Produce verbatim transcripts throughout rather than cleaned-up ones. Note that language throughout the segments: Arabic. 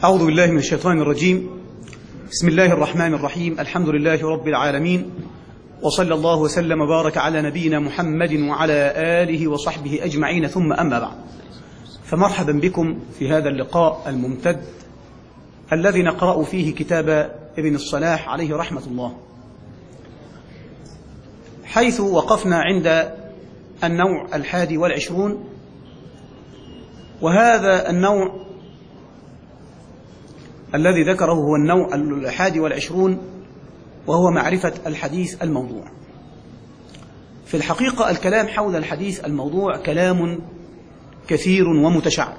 أعوذ بالله من الشيطان الرجيم. بسم الله الرحمن الرحيم. الحمد لله رب العالمين، وصلى الله وسلم وبارك على نبينا محمد وعلى آله وصحبه أجمعين، ثم أما بعد، فمرحبا بكم في هذا اللقاء الممتد الذي نقرأ فيه كتاب ابن الصلاح عليه رحمة الله، حيث وقفنا عند النوع الحادي والعشرون. وهذا النوع الذي ذكره هو النوع الحادي والعشرون، وهو معرفة الحديث الموضوع. في الحقيقة الكلام حول الحديث الموضوع كلام كثير ومتشعب،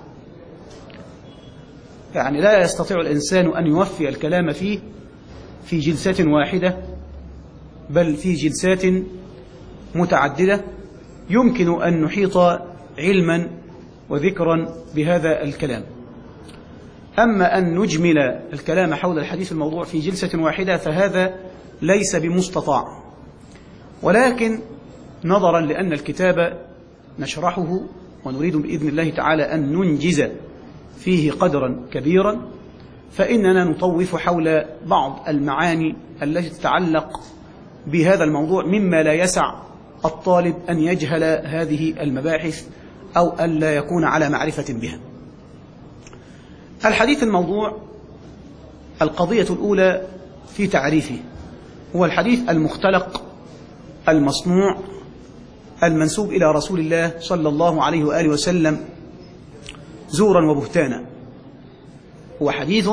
يعني لا يستطيع الإنسان أن يوفي الكلام فيه في جلسة واحدة، بل في جلسات متعددة يمكن أن نحيط علما وذكرا بهذا الكلام. أما أن نجمل الكلام حول الحديث الموضوع في جلسة واحدة فهذا ليس بمستطاع، ولكن نظرا لأن الكتاب نشرحه ونريد بإذن الله تعالى أن ننجز فيه قدرا كبيرا، فإننا نطوف حول بعض المعاني التي تتعلق بهذا الموضوع مما لا يسع الطالب أن يجهل هذه المباحث أو أن لا يكون على معرفة بها. الحديث الموضوع القضية الأولى في تعريفه هو الحديث المختلق المصنوع المنسوب إلى رسول الله صلى الله عليه وآله وسلم زورا وبهتانا. هو حديث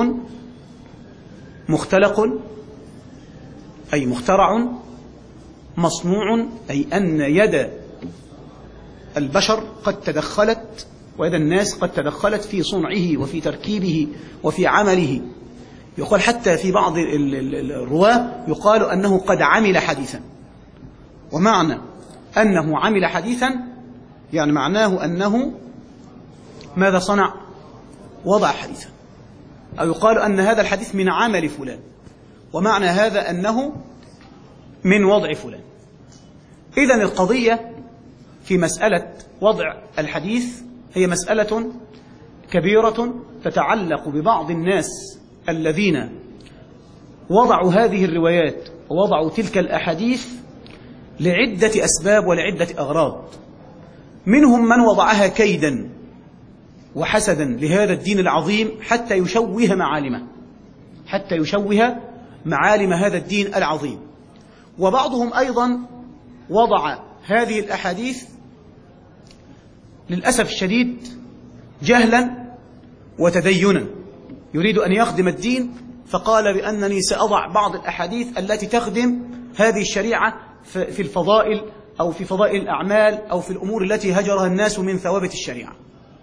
مختلق أي مخترع، مصنوع أي أن يد البشر قد تدخلت ويد الناس قد تدخلت في صنعه وفي تركيبه وفي عمله. يقال حتى في بعض الرواة يقال أنه قد عمل حديثا، ومعنى أنه عمل حديثا يعني معناه أنه ماذا صنع؟ وضع حديثا. أو يقال أن هذا الحديث من عمل فلان، ومعنى هذا أنه من وضع فلان. إذن القضية في مسألة وضع الحديث هي مسألة كبيرة تتعلق ببعض الناس الذين وضعوا هذه الروايات ووضعوا تلك الأحاديث لعدة أسباب ولعدة أغراض. منهم من وضعها كيدا وحسدا لهذا الدين العظيم حتى يشوه معالمه حتى يشوه معالم هذا الدين العظيم. وبعضهم أيضا وضع هذه الأحاديث للأسف الشديد جهلا وتدينا، يريد أن يخدم الدين، فقال بأنني سأضع بعض الأحاديث التي تخدم هذه الشريعة في الفضائل أو في فضائل الأعمال أو في الأمور التي هجرها الناس من ثوابت الشريعة.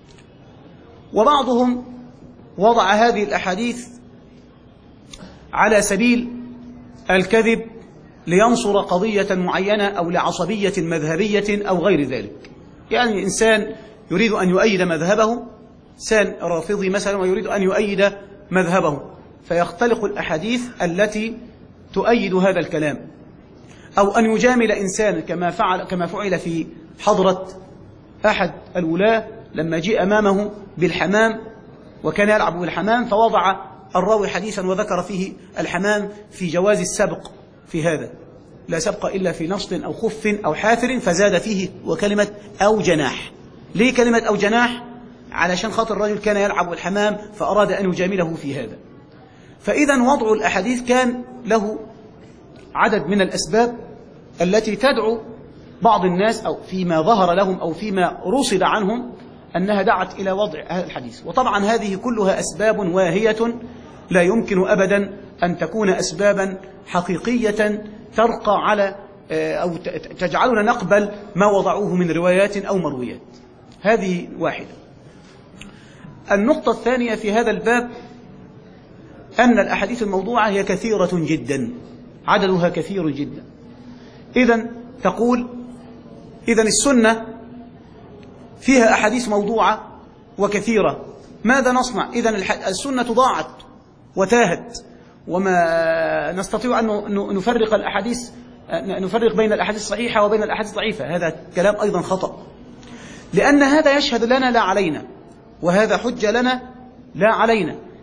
وبعضهم وضع هذه الأحاديث على سبيل الكذب لينصر قضية معينة أو لعصبية مذهبية أو غير ذلك. يعني إنسان يريد أن يؤيد مذهبه، إنسان رافضي مثلا ويريد أن يؤيد مذهبه، فيختلق الأحاديث التي تؤيد هذا الكلام. أو أن يجامل إنسان كما فعل كما فعل في حضرة أحد الولاة لما جاء أمامه بالحمام وكان يلعب بالحمام، فوضع الراوي حديثا وذكر فيه الحمام في جواز السبق في هذا، لا سبق إلا في نص أو خف أو حافر، فزاد فيه وكلمة أو جناح. ليه كلمة أو جناح؟ علشان خاطر الرجل كان يلعب الحمام فأراد أن يجامله في هذا. فإذا وضع الأحاديث كان له عدد من الأسباب التي تدعو بعض الناس أو فيما ظهر لهم أو فيما رصد عنهم أنها دعت إلى وضع هذا الحديث. وطبعا هذه كلها أسباب واهية لا يمكن أبدا أن تكون أسبابا حقيقية ترقى على أو تجعلنا نقبل ما وضعوه من روايات أو مرويات. هذه واحدة. النقطة الثانية في هذا الباب أن الأحاديث الموضوعة هي كثيرة جدا، عددها كثير جدا. إذن تقول إذن السنة فيها أحاديث موضوعة وكثيرة، ماذا نصنع؟ إذن السنة ضاعت وتاهت، وما نستطيع أن نفرق الأحاديث نفرق بين الأحاديث الصحيحة وبين الأحاديث الضعيفة. هذا كلام أيضا خطأ، لأن هذا يشهد لنا لا علينا، وهذا حجة لنا لا علينا.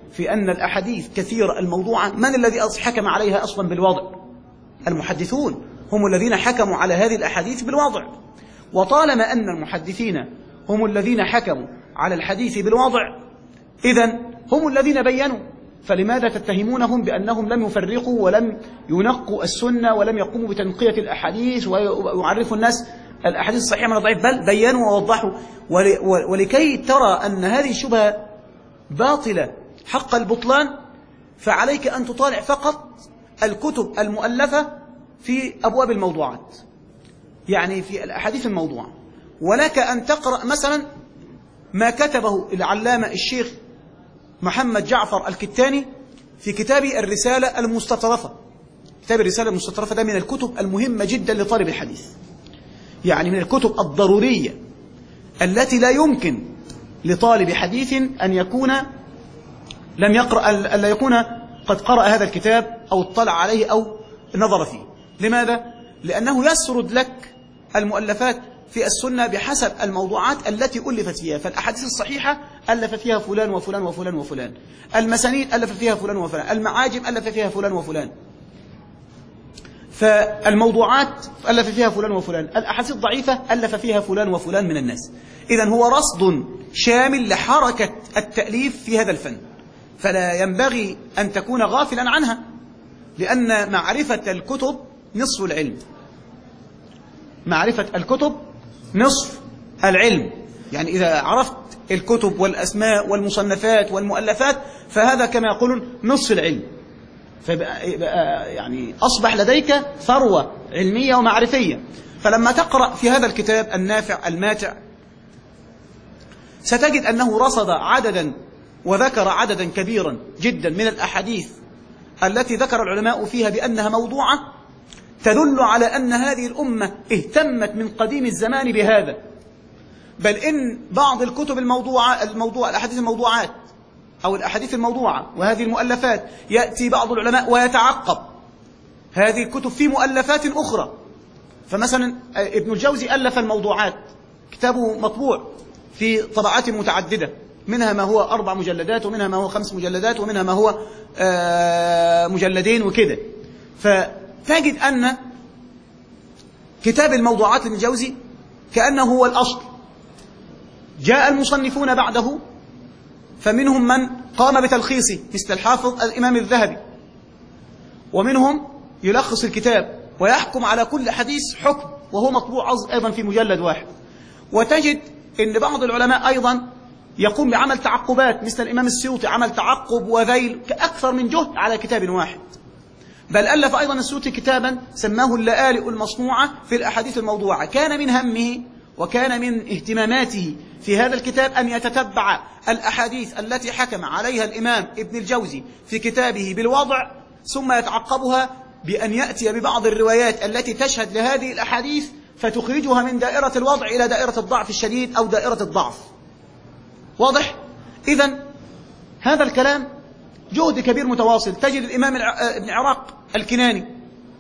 في أن الأحاديث كثيرة الموضوعة، من الذي حكم عليها أصلا بالوضع؟ المحدثون هم الذين حكموا على هذه الأحاديث بالوضع. وطالما أن المحدثين هم الذين حكموا على الحديث بالوضع، إذن هم الذين بينوا، فلماذا تتهمونهم بأنهم لم يفرقوا ولم ينقوا السنة ولم يقوموا بتنقية الأحاديث ويعرفوا الناس الأحاديث الصحيحة من الضعيف؟ بل بينوا ووضحوا. ولكي ترى أن هذه الشبهة باطلة حق البطلان، فعليك أن تطالع فقط الكتب المؤلفة في أبواب الموضوعات، يعني في الأحاديث الموضوعة. ولك أن تقرأ مثلا ما كتبه العلامة الشيخ محمد جعفر الكتاني في كتاب الرسالة المستطرفة. كتاب الرسالة المستطرفة ده من الكتب المهمة جدا لطالب الحديث، يعني من الكتب الضرورية التي لا يمكن لطالب حديث أن يكون لم يقرأ ألا يكون قد قرأ هذا الكتاب أو اطلع عليه أو نظر فيه. لماذا؟ لأنه يسرد لك المؤلفات في السنة بحسب الموضوعات التي ألفت فيها. فالأحاديث الصحيحة ألف فيها فلان وفلان وفلان وفلان، المسانيد ألف فيها فلان وفلان، المعاجم ألف فيها فلان وفلان، فالموضوعات ألف فيها فلان وفلان، الأحاديث الضعيفة ألف فيها فلان وفلان من الناس. إذن هو رصد شامل لحركة التأليف في هذا الفن، فلا ينبغي أن تكون غافلا عنها، لأن معرفة الكتب نصف العلم. معرفة الكتب نصف العلم، يعني إذا عرفت الكتب والأسماء والمصنفات والمؤلفات فهذا كما يقولون نصف العلم، فيبقى يعني أصبح لديك ثروة علمية ومعرفية. فلما تقرأ في هذا الكتاب النافع الماتع ستجد أنه رصد عددا وذكر عددا كبيرا جدا من الأحاديث التي ذكر العلماء فيها بأنها موضوعة، تدل على أن هذه الأمة اهتمت من قديم الزمان بهذا. بل إن بعض الكتب الموضوعة الموضوع الأحاديث الموضوعات أو الأحاديث الموضوعة وهذه المؤلفات، يأتي بعض العلماء ويتعقب هذه الكتب في مؤلفات أخرى. فمثلا ابن الجوزي ألف الموضوعات، كتابه مطبوع في طبعات متعددة، منها ما هو أربع مجلدات ومنها ما هو خمس مجلدات ومنها ما هو مجلدين وكده. فتجد أن كتاب الموضوعات لابن الجوزي كأنه هو الأصل. جاء المصنفون بعده فمنهم من قام بتلخيصه مثل الحافظ الإمام الذهبي، ومنهم يلخص الكتاب ويحكم على كل حديث حكم وهو مطبوع أيضا في مجلد واحد. وتجد أن بعض العلماء أيضا يقوم بعمل تعقبات مثل الإمام السيوطي، عمل تعقب وذيل أكثر من جهد على كتاب واحد. بل ألف أيضا السيوطي كتابا سماه اللآلئ المصنوعة في الأحاديث الموضوعة. كان من همه وكان من اهتماماته في هذا الكتاب أن يتتبع الأحاديث التي حكم عليها الإمام ابن الجوزي في كتابه بالوضع، ثم يتعقبها بأن يأتي ببعض الروايات التي تشهد لهذه الأحاديث فتخرجها من دائرة الوضع إلى دائرة الضعف الشديد أو دائرة الضعف. واضح؟ إذن هذا الكلام جهد كبير متواصل. تجد الإمام ابن عراق الكناني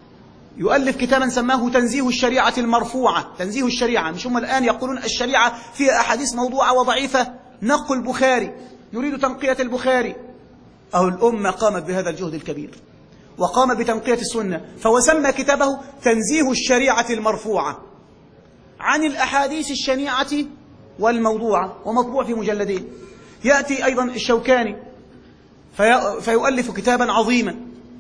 يؤلف كتابا سماه تنزيه الشريعة المرفوعة. تنزيه الشريعة، مش هم الآن يقولون الشريعة فيها أحاديث موضوعة وضعيفة، نقل البخاري، نريد تنقية البخاري. أو الأمة قامت بهذا الجهد الكبير وقام بتنقية السنة، فهو سمى كتابه تنزيه الشريعة المرفوعة عن الأحاديث الشنيعة والموضوعة، ومطبوع في مجلدين. يأتي أيضا الشوكاني في فيؤلف كتابا عظيما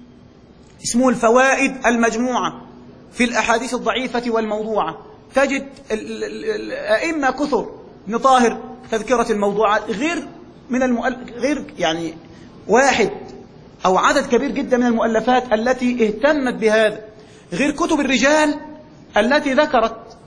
اسمه الفوائد المجموعة في الأحاديث الضعيفة والموضوعة. تجد الأئمة كثر، ابن طاهر تذكرة الموضوعات، غير من المؤلف غير يعني واحد أو عدد كبير جدا من المؤلفات التي اهتمت بهذا، غير كتب الرجال التي ذكرت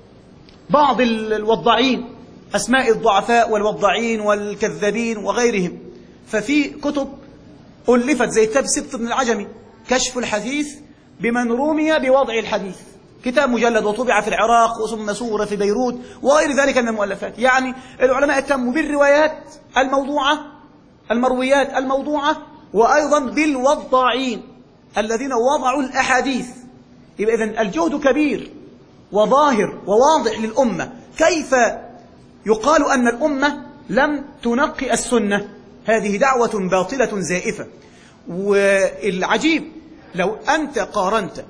بعض الوضاعين، أسماء الضعفاء والوضاعين والكذابين وغيرهم. ففي كتب ألفت زي كتاب سبط بن العجمي كشف الحديث بمن رمي بوضع الحديث، كتاب مجلد وطبع في العراق وثم سور في بيروت وغير ذلك من المؤلفات. يعني العلماء اهتموا بالروايات الموضوعة، المرويات الموضوعة، وأيضا بالوضاعين الذين وضعوا الأحاديث. يبقى إذن الجهد كبير وظاهر وواضح للأمة. كيف يقال أن الأمة لم تنقي السنة؟ هذه دعوة باطلة زائفة. والعجيب لو أنت قارنت،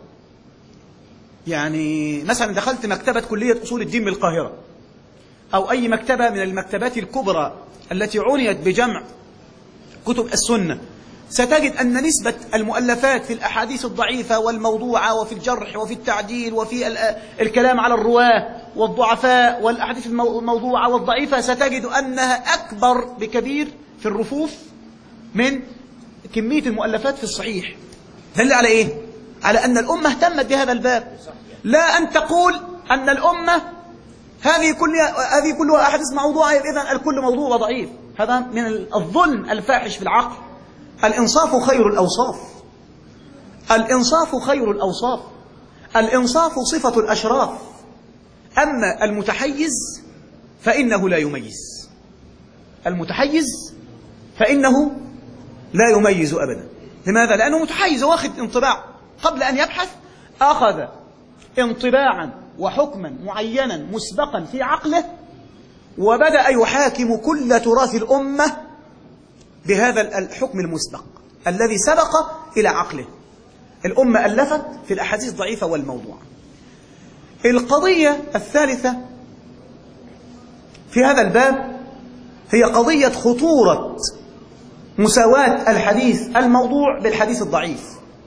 يعني مثلا دخلت مكتبة كلية أصول الدين بالقاهرة أو أي مكتبة من المكتبات الكبرى التي عنيت بجمع كتب السنة، ستجد أن نسبة المؤلفات في الأحاديث الضعيفة والموضوعة وفي الجرح وفي التعديل وفي الكلام على الرواة والضعفاء والأحاديث الموضوعة والضعيفة، ستجد أنها أكبر بكبير في الرفوف من كمية المؤلفات في الصحيح. دل على إيه؟ على أن الأمة اهتمت بهذا الباب. لا أن تقول أن الأمة هذه كلها هذه كلها أحاديث موضوعة، إذن الكل موضوع وضعيف. هذا من الظلم الفاحش في العقل. الإنصاف خير الأوصاف. الإنصاف خير الأوصاف. الإنصاف صفة الأشراف. أما المتحيز فإنه لا يميز. المتحيز فإنه لا يميز أبدا. لماذا؟ لأنه متحيز، واخد انطباع قبل أن يبحث، أخذ انطباعا وحكما معينا مسبقا في عقله، وبدأ يحاكم كل تراث الأمة بهذا الحكم المسبق الذي سبق إلى عقله. الأمة ألفت في الأحاديث الضعيفة والموضوع. القضية الثالثة في هذا الباب هي قضية خطورة مساواة الحديث الموضوع بالحديث الضعيف.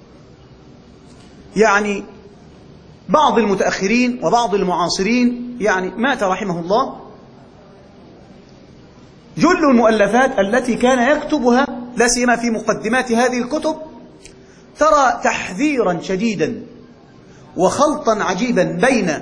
يعني بعض المتأخرين وبعض المعاصرين، يعني مات رحمه الله، جل المؤلفات التي كان يكتبها لا سيما في مقدمات هذه الكتب ترى تحذيرا شديدا وخلطا عجيبا بين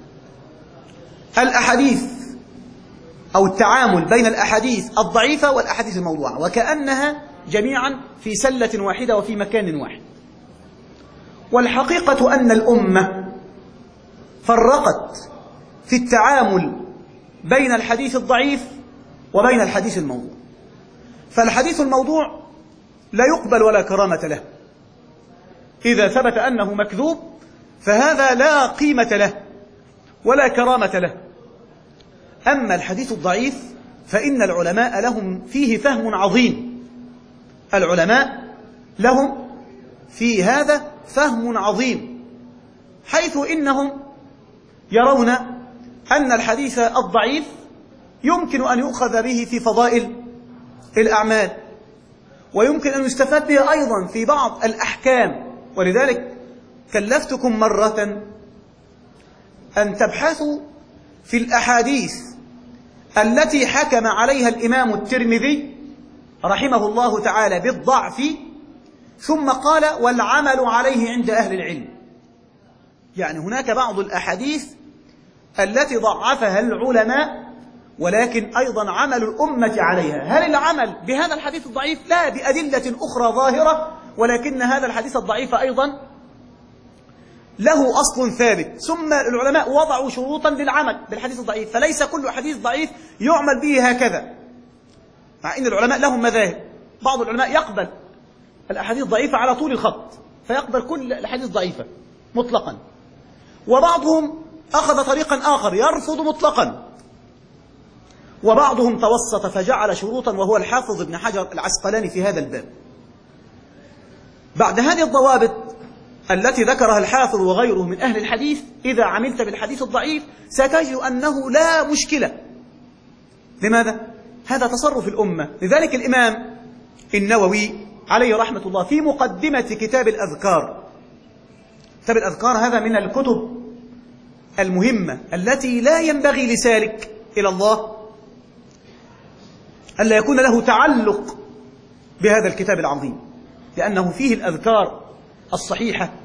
الأحاديث أو التعامل بين الأحاديث الضعيفة والأحاديث الموضوعة، وكأنها جميعا في سلة واحدة وفي مكان واحد. والحقيقة أن الأمة فرقت في التعامل بين الحديث الضعيف وبين الحديث الموضوع. فالحديث الموضوع لا يقبل ولا كرامة له. إذا ثبت أنه مكذوب فهذا لا قيمة له ولا كرامة له. أما الحديث الضعيف فإن العلماء لهم فيه فهم عظيم. العلماء لهم في هذا فهم عظيم، حيث إنهم يرون أن الحديث الضعيف يمكن أن يؤخذ به في فضائل الأعمال، ويمكن أن يستفاد به أيضا في بعض الأحكام. ولذلك كلفتكم مرة أن تبحثوا في الأحاديث التي حكم عليها الإمام الترمذي رحمه الله تعالى بالضعف، ثم قال والعمل عليه عند أهل العلم. يعني هناك بعض الأحاديث التي ضعفها العلماء ولكن أيضا عمل الأمة عليها. هل العمل بهذا الحديث الضعيف؟ لا، بأدلة أخرى ظاهرة، ولكن هذا الحديث الضعيف أيضا له أصل ثابت. ثم العلماء وضعوا شروطا للعمل بالحديث الضعيف، فليس كل حديث ضعيف يعمل به هكذا، مع أن العلماء لهم مذاهب. بعض العلماء يقبل الأحاديث الضعيفة على طول الخط، فيقبل كل الأحاديث ضعيفة مطلقا، وبعضهم أخذ طريقا آخر يرفض مطلقا، وبعضهم توسط فجعل شروطا، وهو الحافظ ابن حجر العسقلاني في هذا الباب. بعد هذه الضوابط التي ذكرها الحافظ وغيره من أهل الحديث، إذا عملت بالحديث الضعيف ستجد أنه لا مشكلة. لماذا؟ هذا تصرف الأمة. لذلك الإمام النووي عليه رحمة الله في مقدمة كتاب الأذكار، كتاب الأذكار هذا من الكتب المهمة التي لا ينبغي لسالك إلى الله ألا يكون له تعلق بهذا الكتاب العظيم، لأنه فيه الأذكار الصحيحة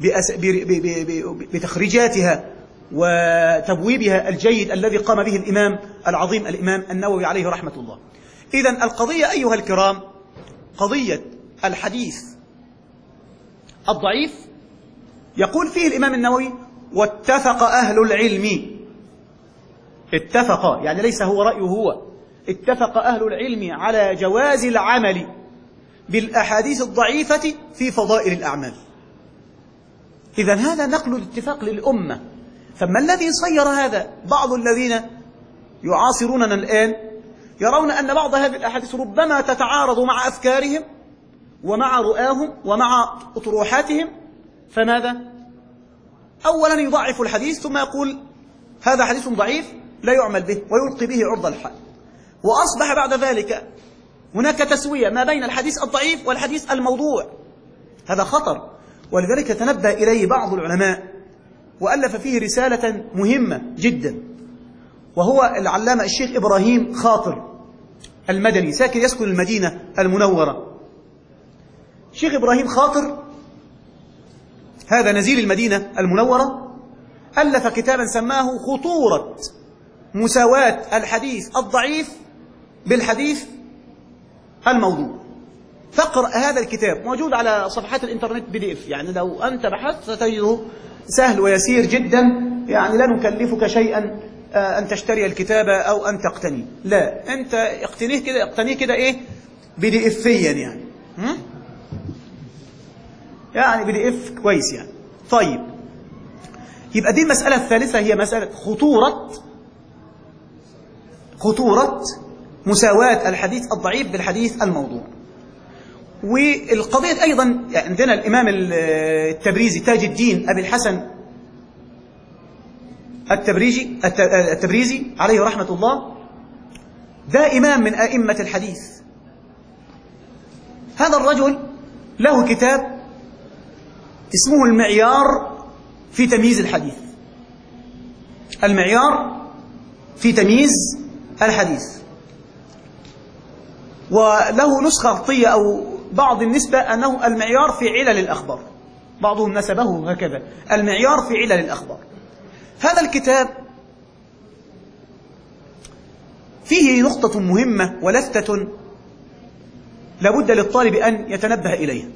بتخريجاتها وتبويبها الجيد الذي قام به الإمام العظيم الإمام النووي عليه رحمة الله. إذن القضية أيها الكرام قضية الحديث الضعيف، يقول فيه الإمام النووي واتفق أهل العلم. اتفق يعني ليس هو رأيه هو، اتفق أهل العلم على جواز العمل بالأحاديث الضعيفة في فضائل الأعمال. إذن هذا نقل الاتفاق للأمة. فما الذي صير هذا؟ بعض الذين يعاصروننا الآن يرون أن بعض هذه الأحاديث ربما تتعارض مع أفكارهم ومع رؤاهم ومع أطروحاتهم، فماذا؟ أولا يضعف الحديث ثم يقول هذا حديث ضعيف لا يعمل به ويلقي به عرض الحال، وأصبح بعد ذلك هناك تسوية ما بين الحديث الضعيف والحديث الموضوع. هذا خطر، ولذلك تنبه إليه بعض العلماء وألف فيه رسالة مهمة جدا، وهو العلامة الشيخ إبراهيم خاطر المدني، ساكن يسكن المدينة المنورة. الشيخ إبراهيم خاطر هذا نزيل المدينة المنورة، ألف كتابا سماه خطورة مساواة الحديث الضعيف بالحديث الموضوع. فاقرأ هذا الكتاب، موجود على صفحات الإنترنت بي دي إف، يعني لو أنت بحثت ستجده سهل ويسير جدا، يعني لا نكلفك شيئا أن تشتري الكتاب أو أن تقتني، لا، أنت اقتنيه كده، اقتنيه كده إيه بي دي إفيا يعني، هم؟ يعني بي دي إف كويس يعني. طيب، يبقى دي المسألة الثالثة، هي مسألة خطورة خطورة مساواة الحديث الضعيف بالحديث الموضوع. والقضية أيضا عندنا الإمام التبريزي تاج الدين أبي الحسن التبريزي التبريزي عليه رحمة الله، ده إمام من أئمة الحديث. هذا الرجل له كتاب اسمه المعيار في تمييز الحديث، المعيار في تمييز الحديث، وله نسخة خطية أو بعض النسبة أنه المعيار في علل الأخبار، بعضهم نسبه هكذا، المعيار في علل الأخبار. هذا الكتاب فيه نقطة مهمة ولفتة لابد للطالب أن يتنبه إليها،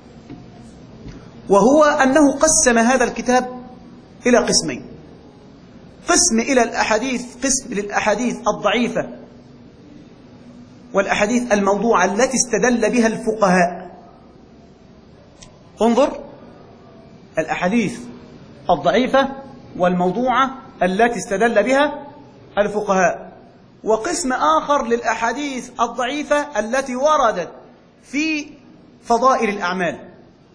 وهو أنه قسم هذا الكتاب إلى قسمين: قسم إلى الأحاديث، قسم للأحاديث الضعيفة والأحاديث الموضوعة التي استدل بها الفقهاء. انظر، الأحاديث الضعيفة والموضوعة التي استدل بها الفقهاء، وقسم آخر للأحاديث الضعيفة التي وردت في فضائل الأعمال.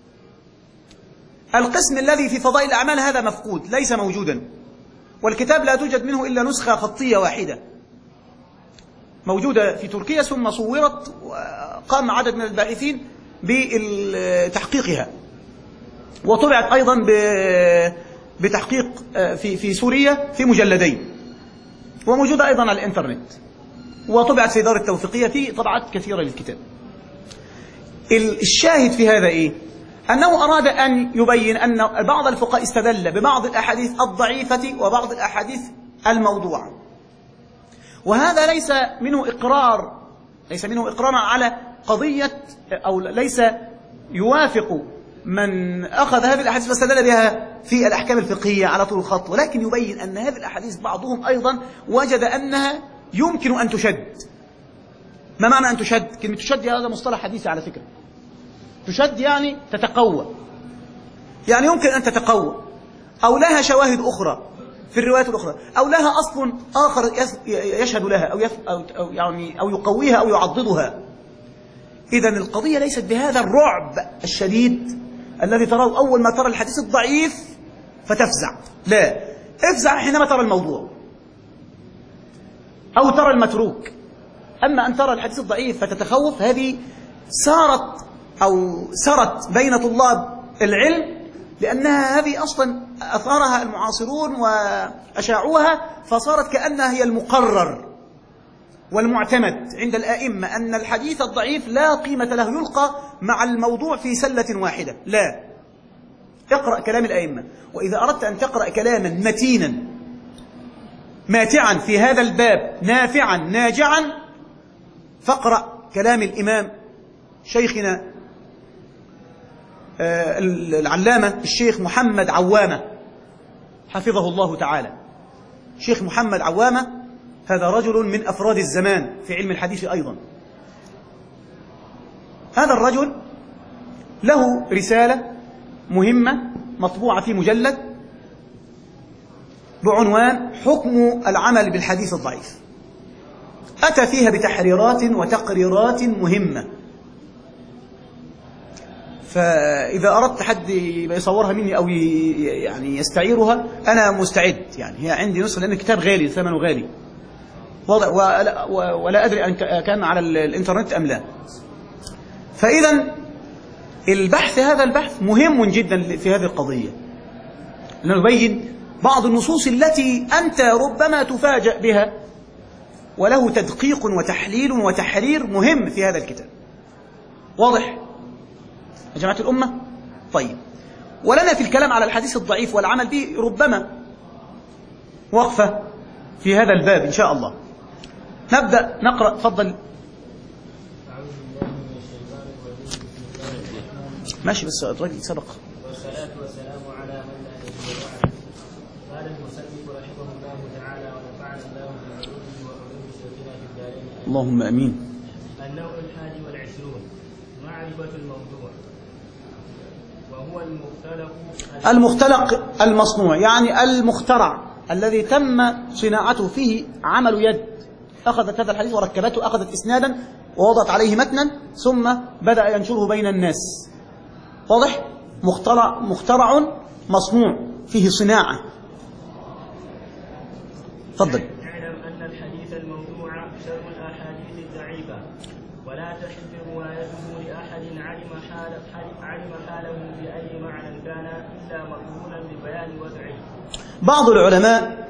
القسم الذي في فضائل الأعمال هذا مفقود، ليس موجودا، والكتاب لا توجد منه إلا نسخة خطية واحدة موجودة في تركيا، ثم صورت وقام عدد من الباحثين بتحقيقها، وطبعت أيضا بتحقيق في في سوريا في مجلدين، وموجودة أيضا على الإنترنت، وطبعت في دار التوثيقية في طبعات كثيرة للكتاب. الشاهد في هذا إيه؟ أنه أراد أن يبين أن بعض الفقهاء استدل ببعض الأحاديث الضعيفة وبعض الأحاديث الموضوعة، وهذا ليس منه إقرار ليس منه إقرار على قضية، أو ليس يوافق من أخذ هذه الأحاديث واستدل بها في الأحكام الفقهية على طول الخط، ولكن يبين أن هذه الأحاديث بعضهم أيضا وجد أنها يمكن أن تشد. ما معنى أن تشد؟ كلمة تشد هذا مصطلح حديثي على فكرة. تشد يعني تتقوى، يعني يمكن أن تتقوى، أو لها شواهد أخرى في الروايات الأخرى، أو لها أصل آخر يشهد لها أو, يف أو يعني أو يقويها أو يعضدها. إذن القضية ليست بهذا الرعب الشديد الذي تراه أول ما ترى الحديث الضعيف فتفزع، لا، افزع حينما ترى الموضوع أو ترى المتروك. أما أن ترى الحديث الضعيف فتتخوف، هذه صارت أو سرت بين طلاب العلم، لأنها هذه أصلا أثارها المعاصرون وأشاعوها، فصارت كأنها هي المقرر والمعتمد عند الآئمة، أن الحديث الضعيف لا قيمة له، يلقى مع الموضوع في سلة واحدة. لا، اقرأ كلام الآئمة، وإذا أردت أن تقرأ كلاما متينا ماتعا في هذا الباب نافعا ناجعا، فاقرأ كلام الإمام شيخنا العلامة الشيخ محمد عوامة حفظه الله تعالى. شيخ محمد عوامة هذا رجل من أفراد الزمان في علم الحديث أيضا. هذا الرجل له رسالة مهمة مطبوعة في مجلد بعنوان حكم العمل بالحديث الضعيف. أتى فيها بتحريرات وتقريرات مهمة، فإذا أردت حد يصورها مني أو يعني يستعيرها أنا مستعد، يعني هي عندي نسخة لأن الكتاب غالي ثمنه غالي وضع ولا, ولا أدري أن كان على الإنترنت أم لا. فإذا البحث هذا البحث مهم جدا في هذه القضية، نبين بعض النصوص التي أنت ربما تفاجأ بها وله تدقيق وتحليل وتحرير مهم في هذا الكتاب. واضح يا جماعة الأمة؟ طيب، ولنا في الكلام على الحديث الضعيف والعمل به ربما وقفة في هذا الباب إن شاء الله. نبدأ نقرأ. تفضل. ماشي بس الراجل سبق. والصلاة والسلام على من لا نبي بعده. قال المصنف رحمه الله تعالى ونفعنا الله بعلومه وعلوم شيخنا في الدارين. اللهم امين. النوع الحادي والعشرون معرفة الموضوع، وهو المختلق المختلق المصنوع، يعني المخترع الذي تم صناعته فيه عمل يد، أخذت هذا الحديث وركبته، أخذت إسنادا ووضعت عليه متنا ثم بدأ ينشره بين الناس. واضح؟ مخترع مخترع مصنوع فيه صناعة. تفضل. اعلم أن الحديث الموضوع شر الأحاديث الضعيفة، ولا تحل روايته لأحد علم حال علم حاله بأي معنى كان إلا مقبولا ببيان وضعه. بعض العلماء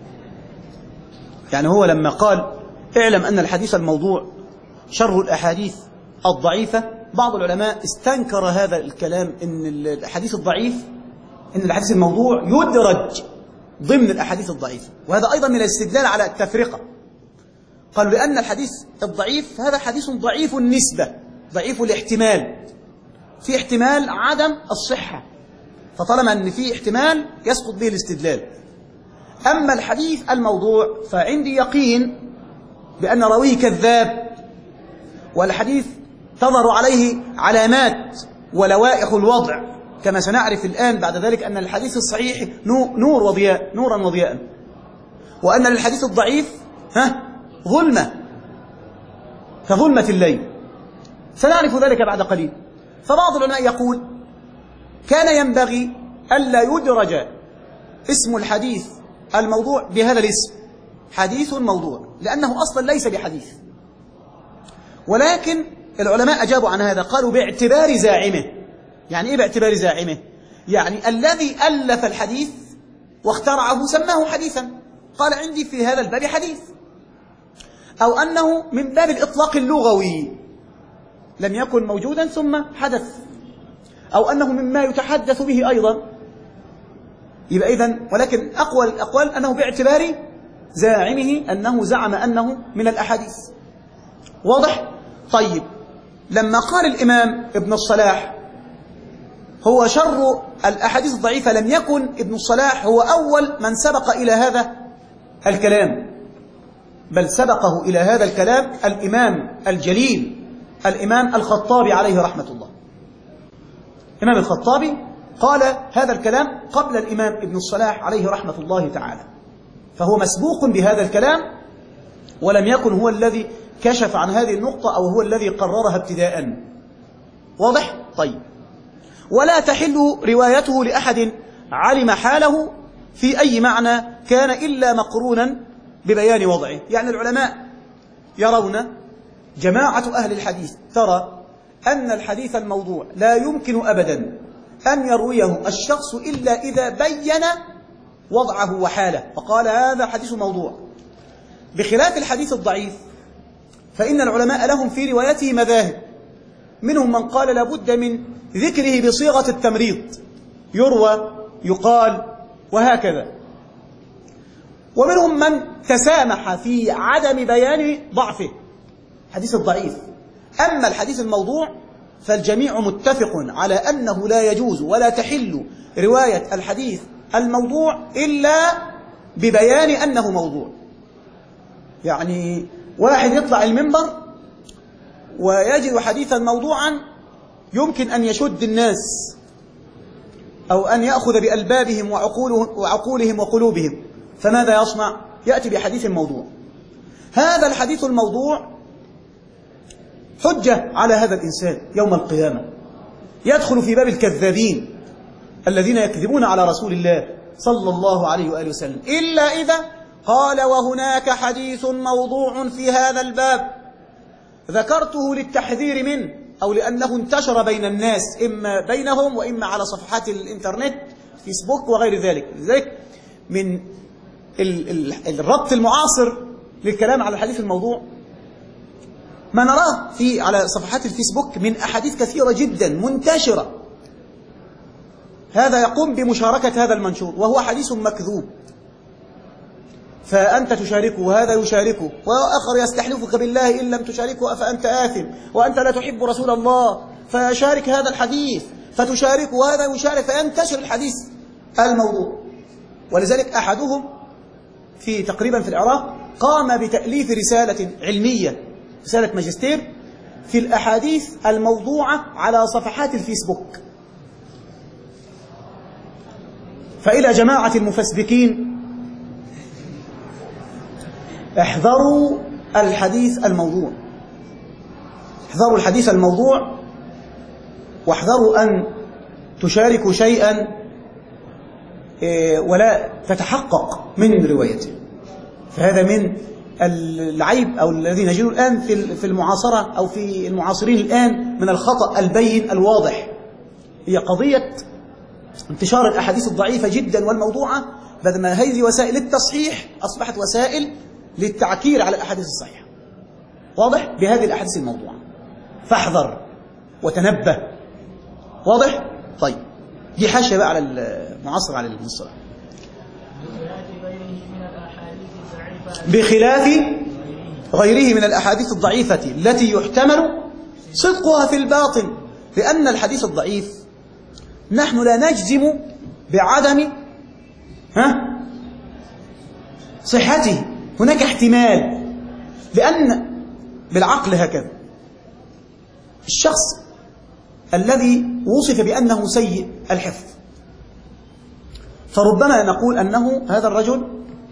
يعني هو لما قال اعلم أن الحديث الموضوع شر الأحاديث الضعيفة، بعض العلماء استنكر هذا الكلام، إن الحديث الضعيف إن الحديث الموضوع يدرج ضمن الأحاديث الضعيفة، وهذا أيضا من الاستدلال على التفرقة. قالوا لأن الحديث الضعيف هذا حديث ضعيف النسبة، ضعيف الاحتمال، في احتمال عدم الصحة، فطالما أن في احتمال يسقط به الاستدلال. أما الحديث الموضوع فعندي يقين بأن راويه كذاب، والحديث تظهر عليه علامات ولوائح الوضع، كما سنعرف الآن بعد ذلك أن الحديث الصحيح نور وضياء، نورا وضياء، وأن للحديث الضعيف ها ظلمة كظلمة الليل، سنعرف ذلك بعد قليل. فبعض العلماء يقول كان ينبغي ألا يدرج اسم الحديث الموضوع بهذا الاسم، حديث موضوع، لأنه أصلا ليس بحديث. ولكن العلماء أجابوا عن هذا، قالوا باعتبار زاعمه. يعني إيه باعتبار زاعمه؟ يعني الذي ألف الحديث واخترعه سماه حديثا، قال عندي في هذا الباب حديث، أو أنه من باب الإطلاق اللغوي لم يكن موجودا ثم حدث، أو أنه مما يتحدث به أيضا. يبقى إذن، ولكن أقوى الأقوال أنه باعتبار زاعمه، أنه زعم أنه من الأحاديث. واضح؟ طيب، لما قال الإمام ابن الصلاح هو شر الأحاديث الضعيفة، لم يكن ابن الصلاح هو أول من سبق إلى هذا الكلام، بل سبقه إلى هذا الكلام الإمام الجليل الإمام الخطابي عليه رحمة الله. الإمام الخطابي قال هذا الكلام قبل الإمام ابن الصلاح عليه رحمة الله تعالى، فهو مسبوق بهذا الكلام، ولم يكن هو الذي كشف عن هذه النقطة أو هو الذي قررها ابتداء. واضح؟ طيب. ولا تحل روايته لأحد علم حاله في أي معنى كان إلا مقرونا ببيان وضعه. يعني العلماء يرون، جماعة أهل الحديث ترى أن الحديث الموضوع لا يمكن أبدا أن يرويه الشخص إلا إذا بين وضعه وحاله، فقال هذا حديث موضوع. بخلاف الحديث الضعيف فإن العلماء لهم في روايته مذاهب، منهم من قال لابد من ذكره بصيغة التمريض، يروى يقال وهكذا، ومنهم من تسامح في عدم بيان ضعفه حديث الضعيف. أما الحديث الموضوع فالجميع متفق على أنه لا يجوز ولا تحل رواية الحديث الموضوع إلا ببيان أنه موضوع. يعني واحد يطلع المنبر ويجد حديثا موضوعا يمكن أن يشد الناس أو أن يأخذ بألبابهم وعقولهم وعقولهم وقلوبهم، فماذا يصنع؟ يأتي بحديث موضوع. هذا الحديث الموضوع حجة على هذا الإنسان يوم القيامة، يدخل في باب الكذابين الذين يكذبون على رسول الله صلى الله عليه وآله وسلم، إلا إذا قال وهناك حديث موضوع في هذا الباب ذكرته للتحذير منه أو لأنه انتشر بين الناس إما بينهم وإما على صفحات الإنترنت فيسبوك وغير ذلك. لذلك من الربط المعاصر للكلام على الحديث الموضوع ما نراه في على صفحات الفيسبوك من أحاديث كثيرة جدا منتشرة، هذا يقوم بمشاركة هذا المنشور وهو حديث مكذوب، فأنت تشاركه وهذا يشاركه وآخر يستحلفك بالله إن لم تشاركه أفأنت آثم وأنت لا تحب رسول الله فشارك هذا الحديث، فتشاركه وهذا يشارك فينتشر الحديث الموضوع. ولذلك أحدهم في تقريبا في العراق قام بتأليف رسالة علمية، رسالة ماجستير في الأحاديث الموضوعة على صفحات الفيسبوك. فإلى جماعة المفسبكين احذروا الحديث الموضوع، احذروا الحديث الموضوع واحذروا أن تشاركوا شيئا ولا تتحقق من روايته، فهذا من العيب أو الذي نجده الآن في المعاصرة أو في المعاصرين الآن من الخطأ البين الواضح. هي قضية انتشار الأحاديث الضعيفة جدا والموضوعة، بدل ما هذه وسائل التصحيح أصبحت وسائل للتعكير على الأحاديث الصحيحة. واضح؟ بهذه الأحاديث الموضوعة فاحذر وتنبه. واضح؟ طيب دي حاشية بقى على المعاصر على المصطلح. بخلاف غيره من الأحاديث الضعيفة التي يحتمل صدقها في الباطن، لأن الحديث الضعيف نحن لا نجزم بعدم ها صحته، هناك احتمال، لأن بالعقل هكذا الشخص الذي وصف بأنه سيء الحفظ فربما نقول أنه هذا الرجل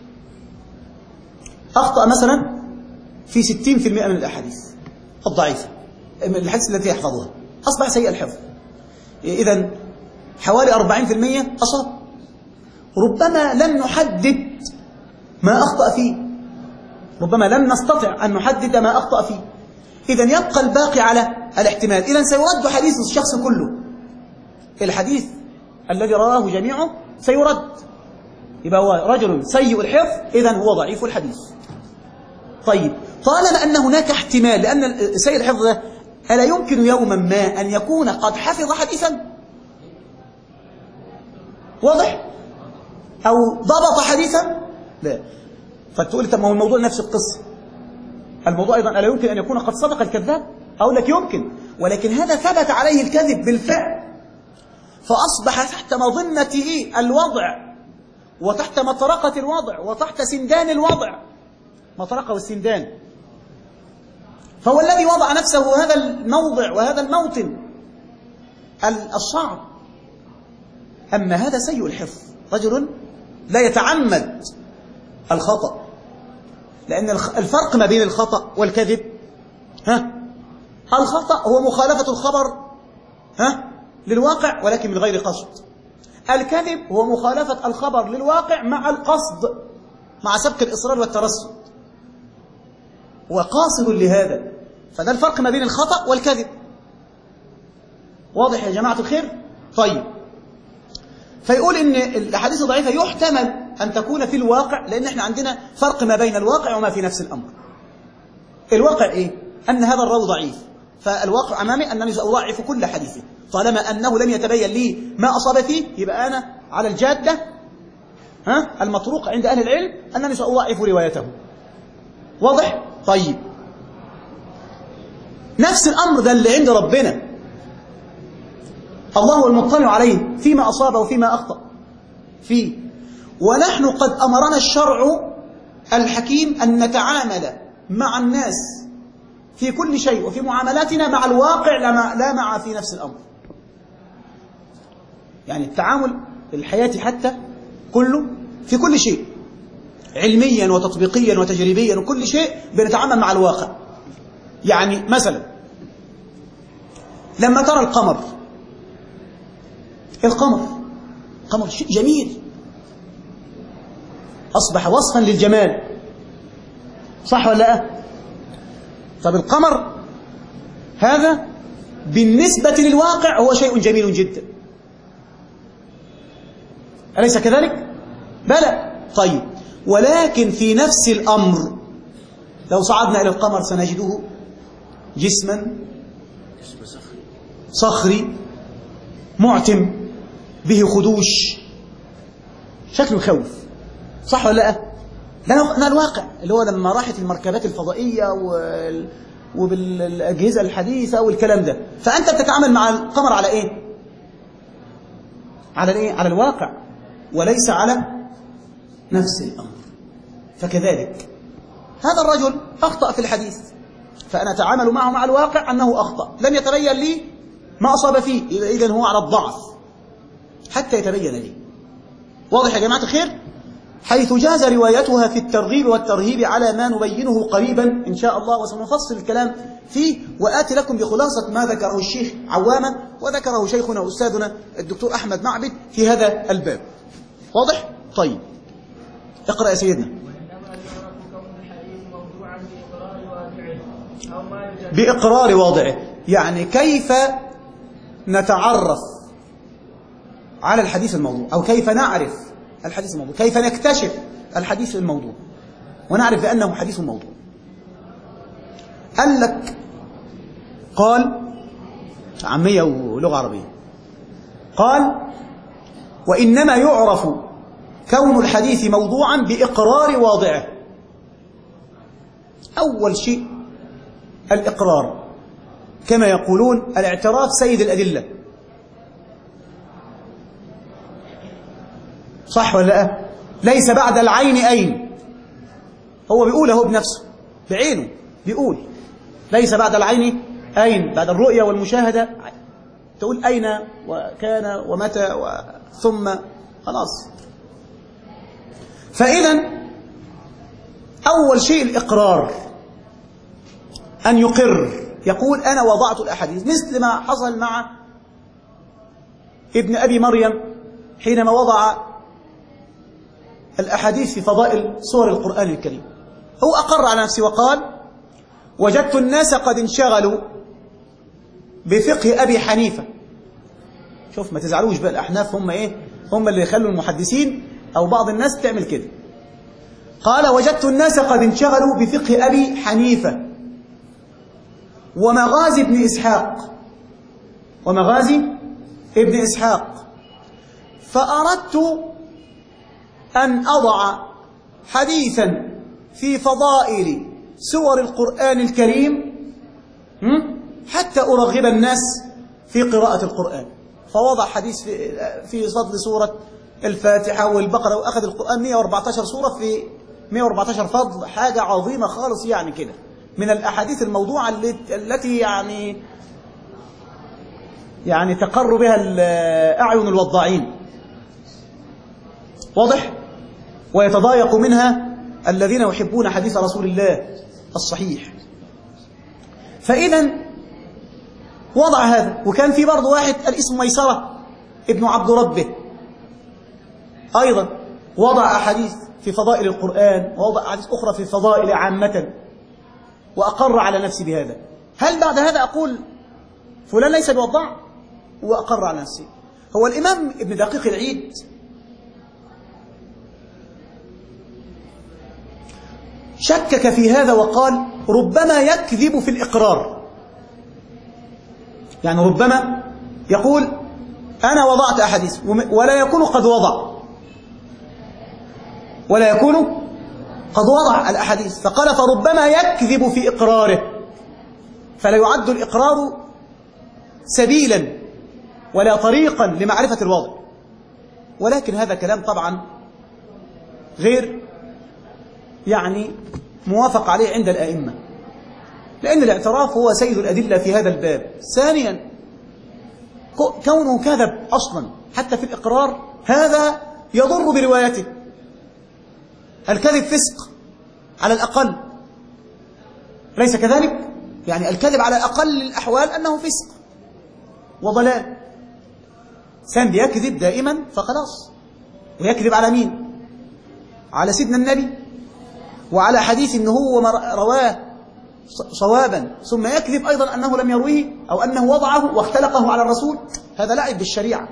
أخطأ مثلا في ستين بالمئة من الأحاديث الضعيفة، من الحديث التي يحفظها أصبح سيء الحفظ، إذن حوالي أربعين بالمئة أصاب. ربما لن نحدد ما أخطأ فيه، ربما لن نستطيع أن نحدد ما أخطأ فيه، إذن يبقى الباقي على الاحتمال. إذن سيرد حديث الشخص كله، الحديث الذي رواه جميعه سيرد، يبقى هو رجل سيء الحفظ إذن هو ضعيف الحديث. طيب طالما أن هناك احتمال، لأن سيء الحفظ ده ألا يمكن يوما ما أن يكون قد حفظ حديثا؟ واضح؟ أو ضبط حديثا؟ لا. فتقول طب ما هو الموضوع نفس القصة، الموضوع أيضا ألا يمكن أن يكون قد صدق الكذاب؟ أقول لك يمكن، ولكن هذا ثبت عليه الكذب بالفعل، فأصبح تحت مظنة الوضع وتحت مطرقة الوضع وتحت سندان الوضع، مطرقة والسندان، فهو الذي وضع نفسه هذا الموضع وهذا الموطن الصعب. أما هذا سيء الحفظ رجل لا يتعمد الخطأ، لأن الفرق ما بين الخطأ والكذب ها الخطأ هو مخالفة الخبر ها للواقع ولكن من غير قصد، الكذب هو مخالفة الخبر للواقع مع القصد، مع سبق الإصرار والترصد، وقاصد لهذا، فده الفرق ما بين الخطأ والكذب. واضح يا جماعة الخير؟ طيب فيقول إن الأحاديث الضعيفة يحتمل أن تكون في الواقع، لأن احنا عندنا فرق ما بين الواقع وما في نفس الأمر. الواقع إيه؟ أن هذا الراوي ضعيف، فالواقع أمامي أنني سأضعف كل حديثه، طالما أنه لم يتبين لي ما أصاب فيه يبقى أنا على الجادة ها المطروق عند أهل العلم أنني سأضعف روايته. واضح؟ طيب نفس الأمر ده اللي عند ربنا، الله هو المطلع عليه فيما أصاب وفيما أخطأ فيه، ونحن قد أمرنا الشرع الحكيم أن نتعامل مع الناس في كل شيء وفي معاملاتنا مع الواقع لا مع في نفس الأمر. يعني التعامل الحياتي حتى كله في كل شيء علميا وتطبيقيا وتجريبيا وكل شيء بنتعامل مع الواقع. يعني مثلا لما ترى القمر، القمر قمر شيء جميل، أصبح وصفا للجمال، صح ولا لا؟ طب القمر هذا بالنسبة للواقع هو شيء جميل جدا، أليس كذلك؟ بلى. طيب، ولكن في نفس الأمر لو صعدنا إلى القمر سنجده جسما صخري معتم به خدوش، شكله يخوف، صح ولا لا؟ ده الواقع اللي هو لما راحت المركبات الفضائية وال... وبالأجهزة الحديثة والكلام ده. فأنت بتتعامل مع القمر على إيه؟ على الإيه؟ على الواقع وليس على نفس الأمر. فكذلك هذا الرجل أخطأ في الحديث، فأنا أتعامل معه مع الواقع أنه أخطأ، لم يتبين لي ما أصاب فيه، إذن هو على الضعف حتى يتبين لي. واضح يا جماعة الخير؟ حيث جاز روايتها في الترغيب والترهيب على ما نبينه قريبا إن شاء الله، وسنفصل الكلام فيه وآتي لكم بخلاصة ما ذكره الشيخ عواما وذكره شيخنا وأستاذنا الدكتور أحمد معبد في هذا الباب. واضح؟ طيب اقرأ يا سيدنا. بإقرار واضعه، يعني كيف نتعرف على الحديث الموضوع، أو كيف نعرف الحديث الموضوع، كيف نكتشف الحديث الموضوع ونعرف بأنه حديث موضوع. قال لك، قال عامية ولغة عربية، قال وإنما يعرف كون الحديث موضوعا بإقرار واضعه. أول شيء الإقرار، كما يقولون الاعتراف سيد الأدلة، صح ولا لا؟ ليس بعد العين أين، هو بيقول هو بنفسه بعينه بيقول ليس بعد العين أين، بعد الرؤية والمشاهدة تقول أين وكان ومتى ثم خلاص. فإذا أول شيء الإقرار، أن يقر، يقول أنا وضعت الأحاديث، مثل ما حصل مع ابن أبي مريم حينما وضع الأحاديث في فضائل سور القرآن الكريم. هو أقر على نفسه وقال وجدت الناس قد انشغلوا بفقه أبي حنيفة. شوف ما تزعلوش بقى، الأحناف هم إيه؟ هم اللي يخلوا المحدثين أو بعض الناس تعمل كده. قال وجدت الناس قد انشغلوا بفقه أبي حنيفة ومغازي ابن إسحاق ومغازي ابن إسحاق فأردت أن أضع حديثا في فضائل سور القرآن الكريم حتى أرغب الناس في قراءة القرآن. فوضع حديث في فضل سورة الفاتحة والبقرة، وأخذ القرآن مئة وأربعة عشر سورة في مئة وأربعة عشر فضل، حاجة عظيمة خالص يعني كده، من الأحاديث الموضوعة التي يعني يعني تقر بها أعين الوضاعين، واضح؟ ويتضايق منها الذين يحبون حديث رسول الله الصحيح. فإذا وضع هذا. وكان في برضه واحد الاسم ميسرة ابن عبد ربه أيضا وضع أحاديث في فضائل القرآن، ووضع أحاديث أخرى في الفضائل عامة، وأقر على نفسي بهذا. هل بعد هذا أقول فلان ليس بوضع؟ وأقر على نفسي. هو الإمام ابن دقيق العيد شكك في هذا وقال ربما يكذب في الإقرار، يعني ربما يقول أنا وضعت أحاديث ولا يكون قد وضع ولا يكون قد وضع الأحاديث، فقال فربما يكذب في إقراره، فلا يعد الإقرار سبيلا ولا طريقا لمعرفة الوضع. ولكن هذا كلام طبعا غير يعني موافق عليه عند الأئمة، لأن الاعتراف هو سيد الأدلة في هذا الباب. ثانيا كونه كذب أصلا حتى في الإقرار هذا يضر بروايته، الكذب فسق على الأقل، ليس كذلك؟ يعني الكذب على أقل الأحوال أنه فسق وضلال. سام بيكذب دائما فخلاص، ويكذب على مين؟ على سيدنا النبي وعلى حديث إنه هو رواه صوابا، ثم يكذب أيضا أنه لم يرويه أو أنه وضعه واختلقه على الرسول. هذا لعب بالشريعة.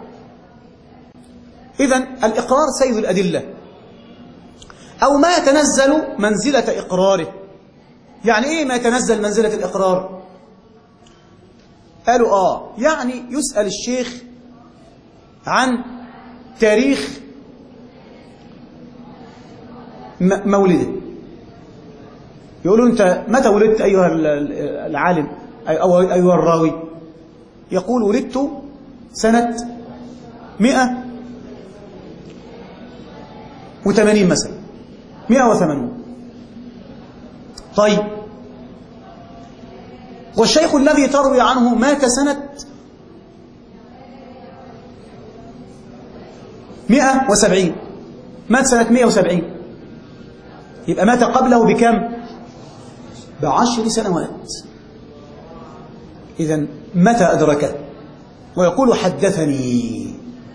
إذن الإقرار سيد الأدلة، أو ما يتنزل منزلة إقراره. يعني إيه ما يتنزل منزلة الإقرار؟ قالوا آه يعني يسأل الشيخ عن تاريخ مولده، يقولوا أنت متى ولدت أيها العالم أو أيها الراوي؟ يقول ولدت سنة مئة وثمانين مثلا، مئة وثمانون. طيب، والشيخ الذي تروي عنه مات سنة مئة وسبعين، مات سنة مئة وسبعين، يبقى مات قبله بكم؟ بعشر سنوات. إذن متى أدركه؟ ويقول حدثني،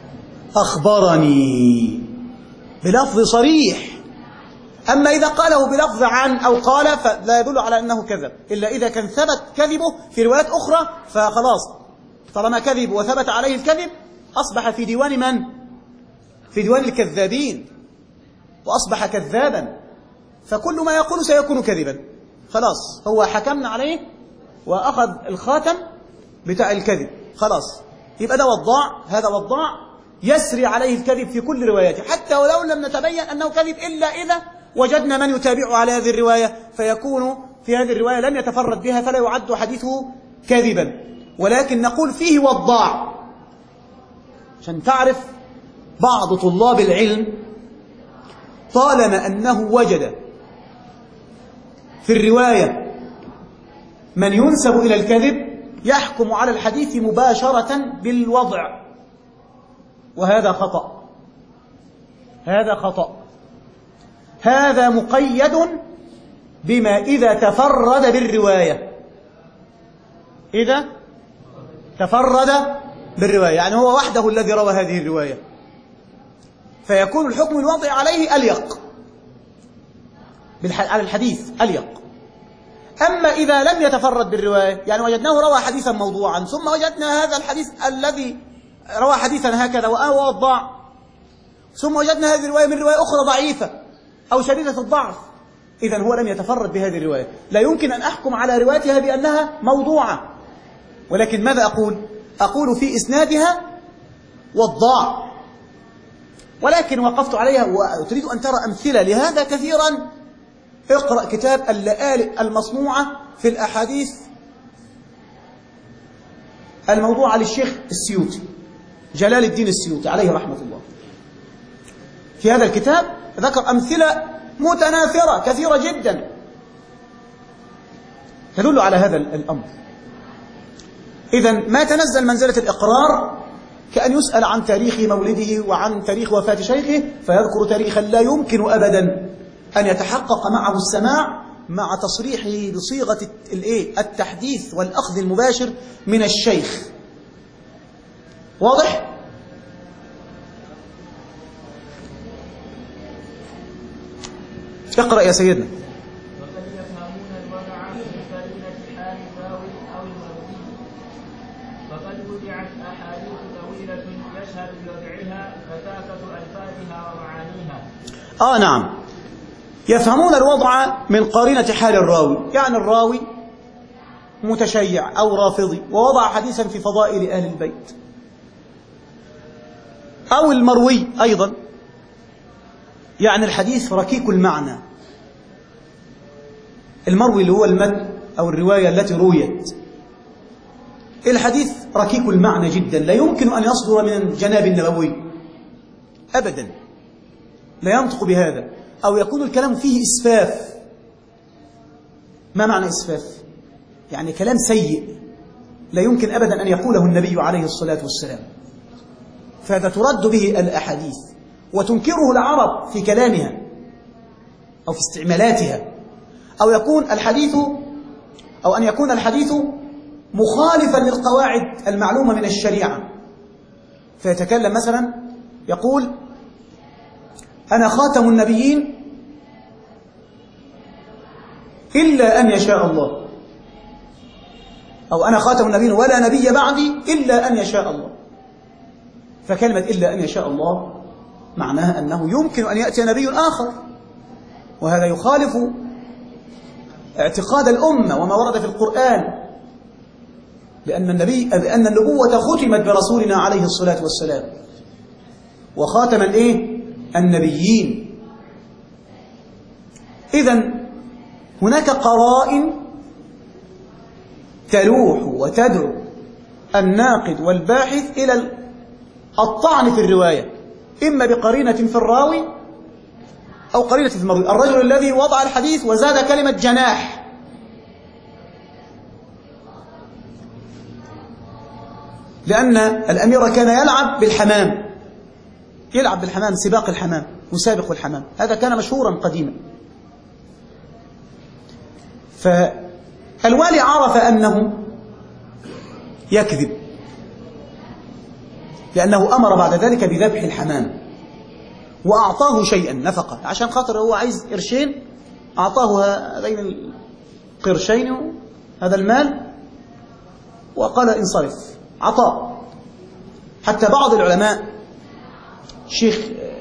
أخبرني، بلفظ صريح. أما إذا قاله بلفظ عن أو قال فلا يدل على أنه كذب، إلا إذا كان ثبت كذبه في روايات أخرى فخلاص، طالما كذب وثبت عليه الكذب أصبح في ديوان من؟ في ديوان الكذابين، وأصبح كذابا، فكل ما يقول سيكون كذبا. خلاص هو حكمنا عليه وأخذ الخاتم بتاع الكذب، خلاص يبقى ده وضاع، هذا وضاع يسري عليه الكذب في كل رواياته، حتى ولو لم نتبين أنه كذب، إلا إذا وجدنا من يتابعه على هذه الرواية فيكون في هذه الرواية لم يتفرد بها فلا يعد حديثه كذبا، ولكن نقول فيه وضاع. عشان تعرف بعض طلاب العلم طالما أنه وجد في الرواية من ينسب إلى الكذب يحكم على الحديث مباشرة بالوضع، وهذا خطأ، هذا خطأ. هذا مقيد بما إذا تفرد بالرواية، إذا تفرد بالرواية، يعني هو وحده الذي روى هذه الرواية، فيكون الحكم الوضعي عليه أليق على الحديث، أليق. أما إذا لم يتفرد بالرواية، يعني وجدناه روى حديثا موضوعا، ثم وجدنا هذا الحديث الذي روى حديثا هكذا وهو وضاع، ثم وجدنا هذه الرواية من رواية أخرى ضعيفة أو شديدة الضعف، إذن هو لم يتفرد بهذه الرواية، لا يمكن أن أحكم على روايتها بأنها موضوعة. ولكن ماذا أقول؟ أقول في إسنادها وضاع. ولكن وقفت عليها وتريد أن ترى أمثلة لهذا كثيرا، اقرأ كتاب اللآلئ المصنوعة في الأحاديث الموضوعة للشيخ السيوطي، جلال الدين السيوطي عليه رحمة الله. في هذا الكتاب ذكر أمثلة متناثرة كثيرة جدا تدل على هذا الأمر. إذن ما تنزل منزلة الإقرار كأن يسأل عن تاريخ مولده وعن تاريخ وفاة شيخه فيذكر تاريخا لا يمكن أبدا أن يتحقق معه السماع مع تصريحه بصيغة التحديث والأخذ المباشر من الشيخ. واضح؟ اقرأ يا سيدنا. وقد يفهمون الوضع من قرينة حال الراوي أو المروي، فقد وضعت أحاديث طويلة يشهد بوضعها كثافة ألفاظها ومعانيها. آه نعم، يفهمون الوضع من قرينة حال الراوي، يعني الراوي متشيع أو رافضي ووضع حديثا في فضائل أهل البيت، أو المروي أيضا، يعني الحديث ركيك المعنى، المروي اللي هو المتن أو الرواية التي رويت، الحديث ركيك المعنى جدا، لا يمكن أن يصدر من جناب النبوي أبدا، لا ينطق بهذا، أو يكون الكلام فيه إسفاف. ما معنى إسفاف؟ يعني كلام سيء لا يمكن أبدا أن يقوله النبي عليه الصلاة والسلام، فهذا ترد به الأحاديث وتنكره العرب في كلامها، أو في استعمالاتها، أو يكون الحديث أو أن يكون الحديث مخالفا للقواعد المعلومة من الشريعة، فيتكلم مثلا يقول أنا خاتم النبيين إلا أن يشاء الله، أو أنا خاتم النبيين ولا نبي بعدي إلا أن يشاء الله. فكلمة إلا أن يشاء الله معناها أنه يمكن أن يأتي نبي آخر، وهذا يخالف اعتقاد الأمة وما ورد في القرآن، لأن النبي بأن النبوة ختمت برسولنا عليه الصلاة والسلام، وخاتم الإيه؟ النبيين. إذن هناك قرائن تلوح وتدعو الناقد والباحث إلى الطعن في الرواية، إما بقرينة في الراوي أو قرينة في المروي. الرجل الذي وضع الحديث وزاد كلمة جناح، لأن الأمير كان يلعب بالحمام، يلعب بالحمام، سباق الحمام، مسابق الحمام، هذا كان مشهورا قديما. فالوالي عرف أنه يكذب، لأنه أمر بعد ذلك بذبح الحمام، وأعطاه شيئا نفقة عشان خاطر هو عايز قرشين، أعطاه هذين القرشين هذا المال وقال انصرف، عطاء. حتى بعض العلماء، شيخ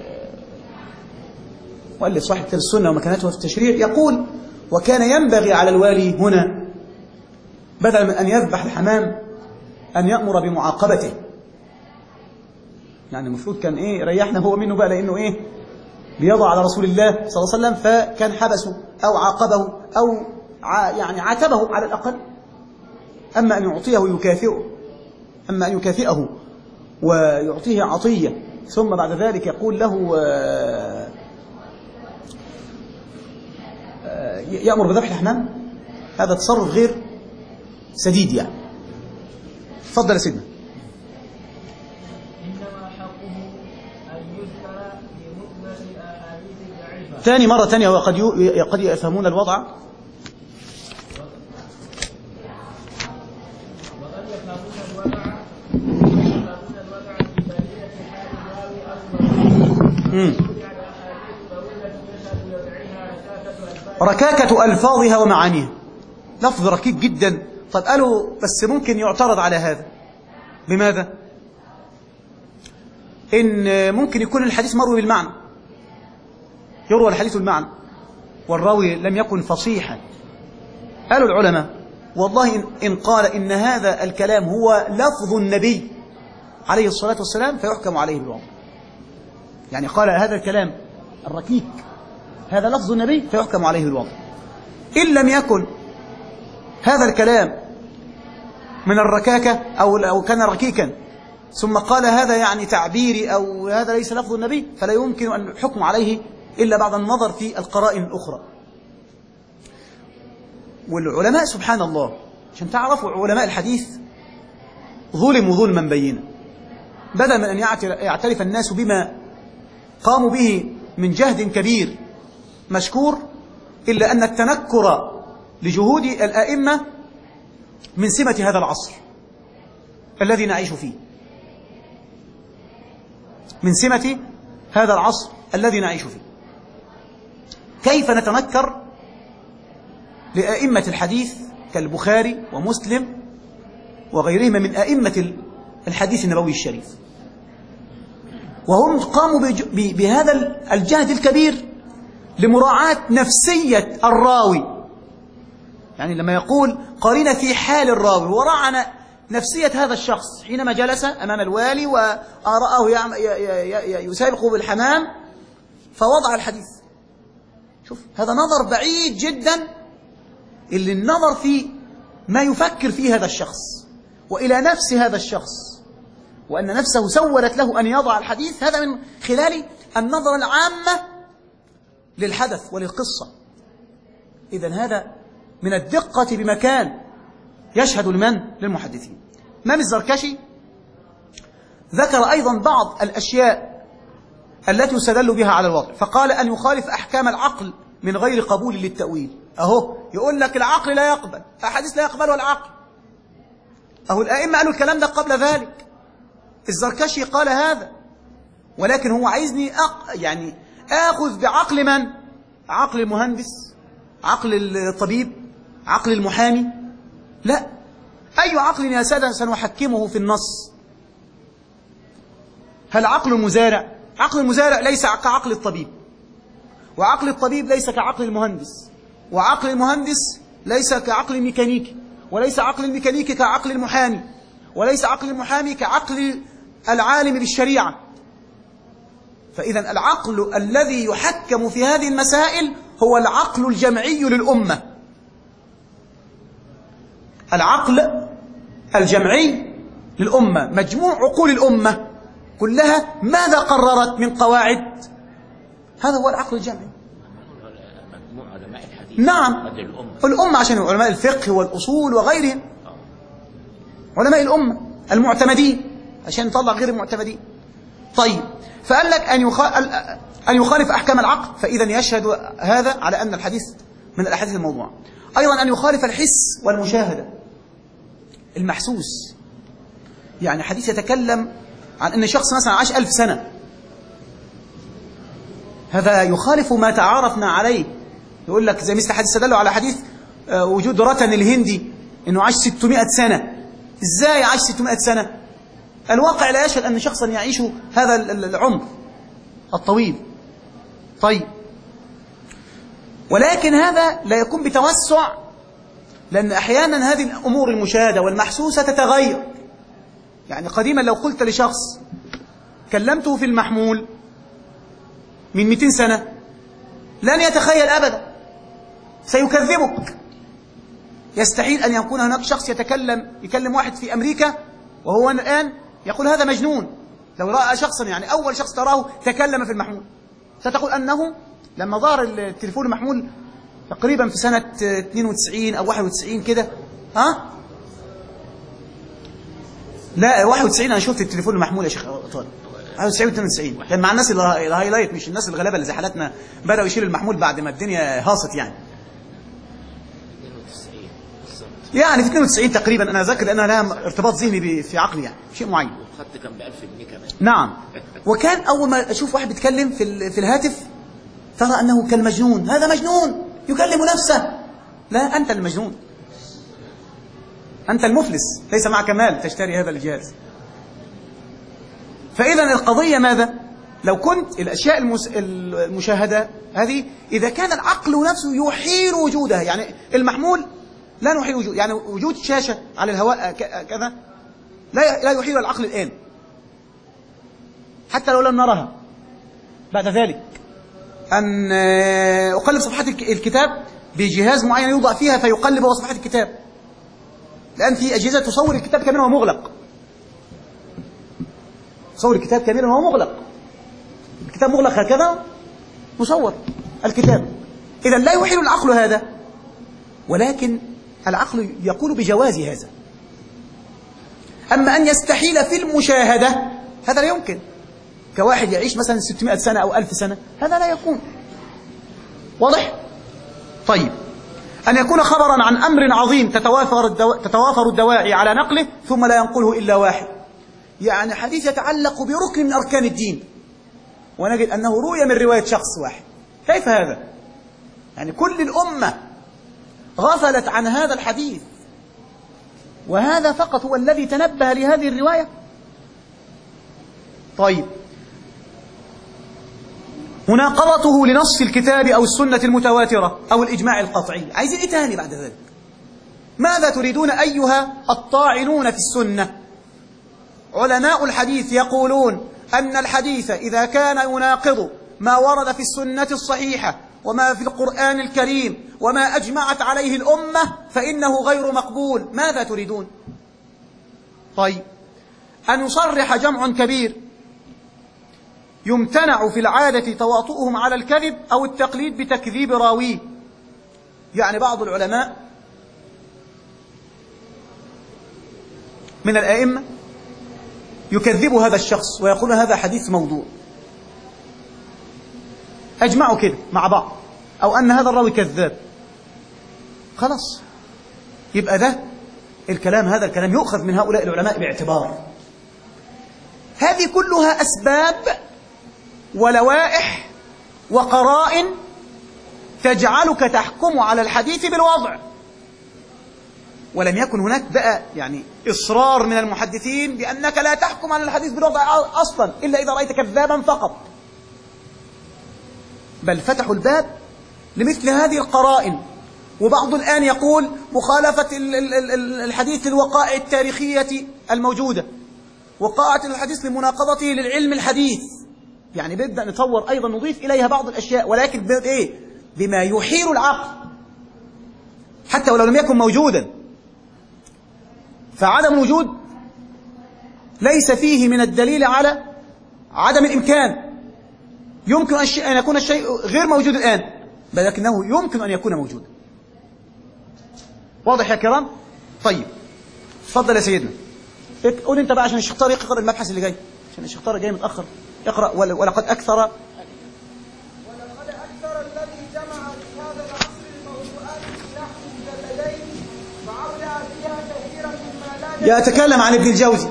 مؤلف صاحب كتاب السنة ومكانته في التشريع، يقول وكان ينبغي على الوالي هنا بدل من أن يذبح الحمام أن يأمر بمعاقبته. يعني المفروض كان إيه ريحنا هو منه بقى، لأنه إيه بيضع على رسول الله صلى الله عليه وسلم، فكان حبسه أو عاقبه أو ع... يعني عاتبه على الأقل. أما أن يعطيه ويكافئه أما أن يكافئه ويعطيه عطية ثم بعد ذلك يقول له يأمر بذبح الحمام، هذا تصرف غير سديد يعني. تفضل يا سيدنا. إنما حقه أن يذكر في مطلق الأحاديث الضعيفة. ثاني مرة ثانية، وقد قد يفهمون الوضع، وقد يفهمون الوضع يفهمون الوضع في بلية حال الراوي أصلا. ركاكة ألفاظها ومعانيها، لفظ ركيك جدا. طب قالوا بس ممكن يعترض على هذا. بماذا؟ إن ممكن يكون الحديث مروي بالمعنى، يروى الحديث بالمعنى والراوي لم يكن فصيحا. قالوا العلماء والله إن قال إن هذا الكلام هو لفظ النبي عليه الصلاة والسلام فيحكم عليه بالوضع. يعني قال هذا الكلام الركيك هذا لفظ النبي فيحكم عليه بالوضع. إن لم يكن هذا الكلام من الركاكة أو أو كان ركيكا ثم قال هذا يعني تعبيري أو هذا ليس لفظ النبي، فلا يمكن أن الحكم عليه إلا بعد النظر في القرائن الأخرى. والعلماء سبحان الله عشان تعرفوا علماء الحديث ظلموا ظلما بينا، بدل من أن يعترف الناس بما قاموا به من جهد كبير مشكور، إلا أن التنكر لجهود الآئمة من سمة هذا العصر الذي نعيش فيه، من سمة هذا العصر الذي نعيش فيه. كيف نتنكر لآئمة الحديث كالبخاري ومسلم وغيرهما من آئمة الحديث النبوي الشريف، وهم قاموا بهذا الجهد الكبير لمراعاة نفسية الراوي. يعني لما يقول قرين في حال الراوي، هو راعى نفسية هذا الشخص حينما جلس أمام الوالي ورآه يسابق بالحمام فوضع الحديث. شوف هذا نظر بعيد جدا، اللي النظر في ما يفكر فيه هذا الشخص وإلى نفس هذا الشخص، وأن نفسه سولت له أن يضع الحديث، هذا من خلال النظرة العامة للحدث وللقصة. إذن هذا من الدقة بمكان يشهد لمن؟ للمحدثين. إمام الزركشي ذكر أيضا بعض الأشياء التي يستدل بها على الوضع، فقال أن يخالف أحكام العقل من غير قبول للتأويل. أهو يقول لك العقل لا يقبل، أحاديث لا يقبلها العقل. أهو الأئمة قالوا الكلام ده قبل ذلك، الزركشي قال هذا، ولكن هو عايزني أق... يعني آخذ بعقل من؟ عقل المهندس، عقل الطبيب، عقل المحامي؟ لا. أي عقل يا سادة سنحكمه في النص؟ هل عقل المزارع؟ عقل المزارع ليس كعقل الطبيب، وعقل الطبيب ليس كعقل المهندس، وعقل المهندس ليس كعقل الميكانيكي، وليس عقل الميكانيكي كعقل المحامي، وليس عقل المحامي كعقل العالم بالشريعة. فإذا العقل الذي يحكم في هذه المسائل هو العقل الجمعي للأمة، العقل الجمعي للأمة، مجموع عقول الأمة كلها ماذا قررت من قواعد؟ هذا هو العقل الجمعي. مجموع علماء الحديث. نعم، الأمة. الأمة عشان علماء الفقه والأصول وغيرهم، علماء الأمة المعتمدين عشان نطلع غير المعتمدين. طيب، فقال لك أن أن يخالف أحكام العقل، فإذا يشهد هذا على أن الحديث من الأحاديث الموضوعة. أيضا أن يخالف الحس والمشاهدة، المحسوس، يعني حديث يتكلم عن أن شخص مثلا عاش ألف سنة، هذا يخالف ما تعارفنا عليه. يقول لك زي مثل حديث استدلوا على حديث وجود رتن الهندي أنه عاش ستمائة سنة. إزاي عاش ستمائة سنة؟ الواقع لا يشهد أن شخصا يعيش هذا العمر الطويل. طيب، ولكن هذا لا يكون بتوسع، لأن أحيانا هذه الأمور المشاهدة والمحسوسة تتغير. يعني قديما لو قلت لشخص كلمته في المحمول من مئتين سنة لن يتخيل أبدا، سيكذبك. يستحيل أن يكون هناك شخص يتكلم يكلم واحد في أمريكا وهو الآن يقول هذا مجنون. لو رأى شخصا، يعني أول شخص تراه تكلم في المحمول، ستقول أنه لما ظهر التليفون المحمول تقريبا في سنة اثنين وتسعين أو واحد وتسعين كده، ها؟ لا، واحد وتسعين أنا شفت التليفون المحمول يا شيخ طارق، واحد وتسعين واثنين وتسعين كان مع الناس الهايلايت، مش الناس الغلابة اللي زي حالتنا بدأوا يشيلوا المحمول بعد ما الدنيا هاصت. يعني يعني في اثنين وتسعين تقريبا أنا أذكر لأنها لها ارتباط ذهني في عقلي، يعني شيء معين. والخط كان ب ألف جنيه كمان. نعم. وكان أول ما أشوف واحد بيتكلم في في الهاتف ترى أنه كالمجنون، هذا مجنون يكلم نفسه. لا، أنت المجنون، أنت المفلس، ليس معك مال تشتري هذا الجهاز. فإذا القضية ماذا؟ لو كنت الأشياء المشاهدة هذه إذا كان العقل نفسه يحيل وجودها، يعني المحمول لا نحيل وجود، يعني وجود شاشة على الهواء كذا لا لا يحيل العقل الآن، حتى لو لم نرها. بعد ذلك أن أقلب صفحات الكتاب بجهاز معين يوضع فيها فيقلب هو صفحات الكتاب، لأن في أجهزة تصور الكتاب كاملا وهو مغلق، تصور الكتاب كاملا وهو مغلق، الكتاب مغلق هكذا مصور الكتاب. إذا لا يحيل العقل هذا، ولكن العقل يقول بجواز هذا. أما أن يستحيل في المشاهدة هذا لا يمكن، كواحد يعيش مثلا ستمائة سنة أو ألف سنة، هذا لا يكون. واضح؟ طيب، أن يكون خبرا عن أمر عظيم تتوافر, الدو... تتوافر الدواعي على نقله ثم لا ينقله إلا واحد، يعني حديث يتعلق بركن من أركان الدين ونجد أنه روي من رواية شخص واحد. كيف هذا؟ يعني كل الأمة غفلت عن هذا الحديث وهذا فقط هو الذي تنبه لهذه الرواية. طيب، مناقضته لنص الكتاب أو السنة المتواترة أو الإجماع القطعي. عايزين إيه تاني بعد ذلك؟ ماذا تريدون أيها الطاعنون في السنة؟ علماء الحديث يقولون أن الحديث إذا كان يناقض ما ورد في السنة الصحيحة وما في القرآن الكريم وما أجمعت عليه الأمة فإنه غير مقبول. ماذا تريدون؟ طيب، أن يصرح جمع كبير يمتنع في العادة تواطؤهم على الكذب أو التقليد بتكذيب راويه. يعني بعض العلماء من الأئمة يكذب هذا الشخص ويقول هذا حديث موضوع، أجمعوا كده مع بعض أو أن هذا الراوي كذاب، خلاص يبقى ده الكلام، هذا الكلام يؤخذ من هؤلاء العلماء باعتبار. هذه كلها أسباب ولوائح وقرائن تجعلك تحكم على الحديث بالوضع. ولم يكن هناك بقى يعني إصرار من المحدثين بأنك لا تحكم على الحديث بالوضع أصلا إلا إذا رأيت كذابا فقط، بل فتحوا الباب لمثل هذه القرائن. وبعض الآن يقول مخالفة الحديث للوقائع التاريخية الموجودة، وقائع الحديث لمناقضته للعلم الحديث، يعني بدأ نطور أيضا نضيف إليها بعض الأشياء، ولكن بإيه؟ بما يحيل العقل حتى ولو لم يكن موجودا. فعدم وجود ليس فيه من الدليل على عدم الإمكان. يمكن أن يكون الشيء غير موجود الآن، بل لكنه يمكن أن يكون موجودا. واضح يا كرام؟ طيب تفضل يا سيدنا، قول انت بقى عشان الشيخ طارق يقرأ المبحث اللي جاي، عشان الشيخ طارق جاي متأخر. اقرأ. ولقد أكثر ولقد أكثر الذي جمع في هذا العصر الموضوعات في نحو مجلدين وأولى فيها كثيرا مما لا يتكلم عن ابن الجوزي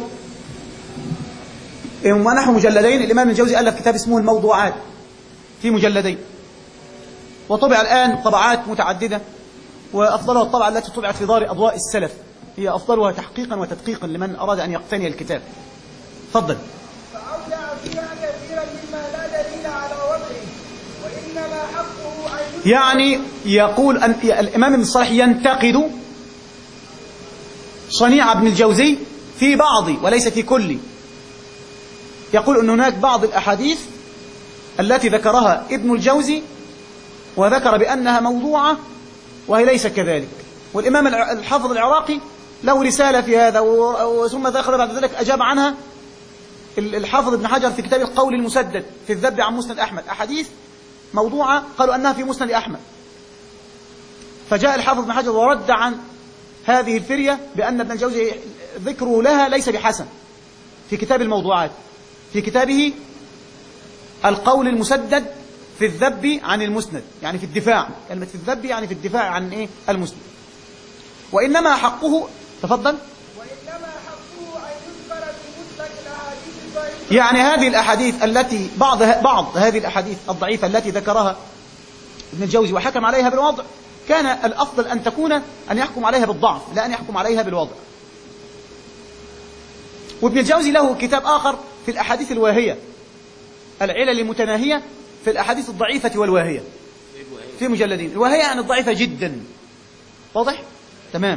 ونحو مجلدين. الإمام ابن الجوزي ألف كتاب اسمه الموضوعات في مجلدين، وطبع الآن طبعات متعددة، وأفضلها الطبعة التي طبعت في دار أضواء السلف، هي أفضلها تحقيقا وتدقيقا لمن أراد أن يقتني الكتاب. تفضل. فأولى فيها كثيرا مما لا دليل على وضعه، وإنما حقه أن يعني يقول أن الإمام ابن الصلاح ينتقد صنيع ابن الجوزي في بعض وليس في كل. يقول أن هناك بعض الأحاديث التي ذكرها ابن الجوزي وذكر بأنها موضوعة وهي ليس كذلك. والإمام الحافظ العراقي له رسالة في هذا، ثم ذكر بعد ذلك أجاب عنها الحافظ ابن حجر في كتاب القول المسدد في الذب عن مسند أحمد، أحاديث موضوعة قالوا أنها في مسند أحمد. فجاء الحافظ ابن حجر ورد عن هذه الفرية بأن ابن الجوزي ذكره لها ليس بحسن في كتاب الموضوعات، في كتابه القول المسدد في الذب عن المسند، يعني في الدفاع. كلمة في الذب يعني في الدفاع عن إيه؟ المسند. وإنما حقه، تفضل، وإنما حقه أن يذكر بمطلق الأحاديث الضعيفة، يعني هذه الأحاديث التي بعض بعض هذه الأحاديث الضعيفة التي ذكرها ابن الجوزي وحكم عليها بالوضع، كان الأفضل أن تكون أن يحكم عليها بالضعف لا أن يحكم عليها بالوضع. وابن الجوزي له كتاب آخر في الأحاديث الواهية، العلل المتناهية في الأحاديث الضعيفة والواهية، في مجلدين. الواهية يعني الضعيفة جدا. واضح؟ تمام.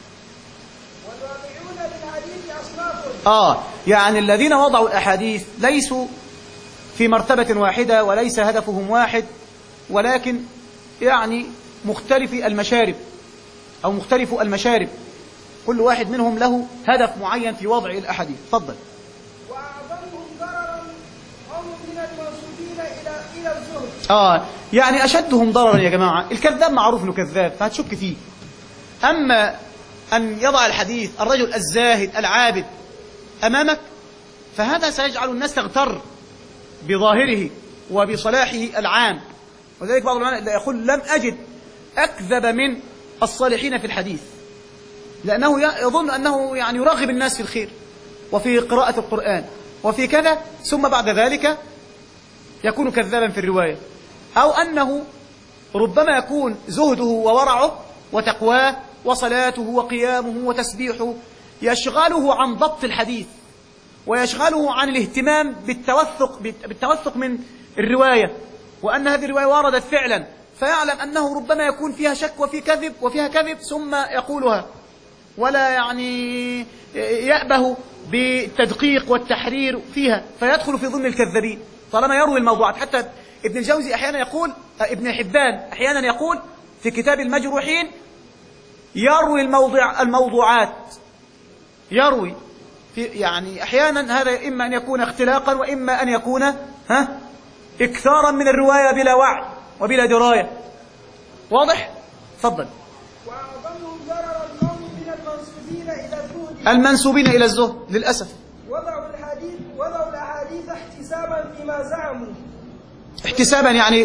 والواقعون بالحديث أصناف، آه يعني الذين وضعوا الأحاديث ليسوا في مرتبة واحدة وليس هدفهم واحد، ولكن يعني مختلف المشارب أو مختلف المشارب، كل واحد منهم له هدف معين في وضع الأحاديث. تفضل. وأعظمهم ضررا هم من المنسوبين إلى إلى الزهد. آه يعني أشدهم ضررا يا جماعة الكذاب، معروف إنه كذاب فهتشك فيه. أما أن يضع الحديث الرجل الزاهد العابد أمامك، فهذا سيجعل الناس تغتر بظاهره وبصلاحه العام. وذلك بعض العلماء يقول لم أجد أكذب من الصالحين في الحديث، لأنه يظن أنه يعني يرغب الناس في الخير وفي قراءة القرآن وفي كذا، ثم بعد ذلك يكون كذابا في الرواية. أو أنه ربما يكون زهده وورعه وتقواه وصلاته وقيامه وتسبيحه يشغله عن ضبط الحديث، ويشغله عن الاهتمام بالتوثق بالتوثق من الرواية، وأن هذه الرواية وردت فعلا، فيعلم أنه ربما يكون فيها شك وفي كذب وفيها كذب ثم يقولها، ولا يعني يأبه بالتدقيق والتحرير فيها، فيدخل في ضمن الكذابين طالما يروي الموضوعات. حتى ابن الجوزي أحيانا يقول، ابن حبان أحيانا يقول في كتاب المجروحين يروي الموضوع الموضوعات يروي في يعني أحيانا هذا إما أن يكون اختلاقا وإما أن يكون ها إكثارا من الرواية بلا وعي وبلا دراية. واضح؟ تفضل. وأعظمهم ضررا هم من المنسوبين إلى الزهد، المنسوبين إلى الزهد للأسف وضعوا الحديث وضعوا الأحاديث احتسابا فيما زعموا. احتسابا يعني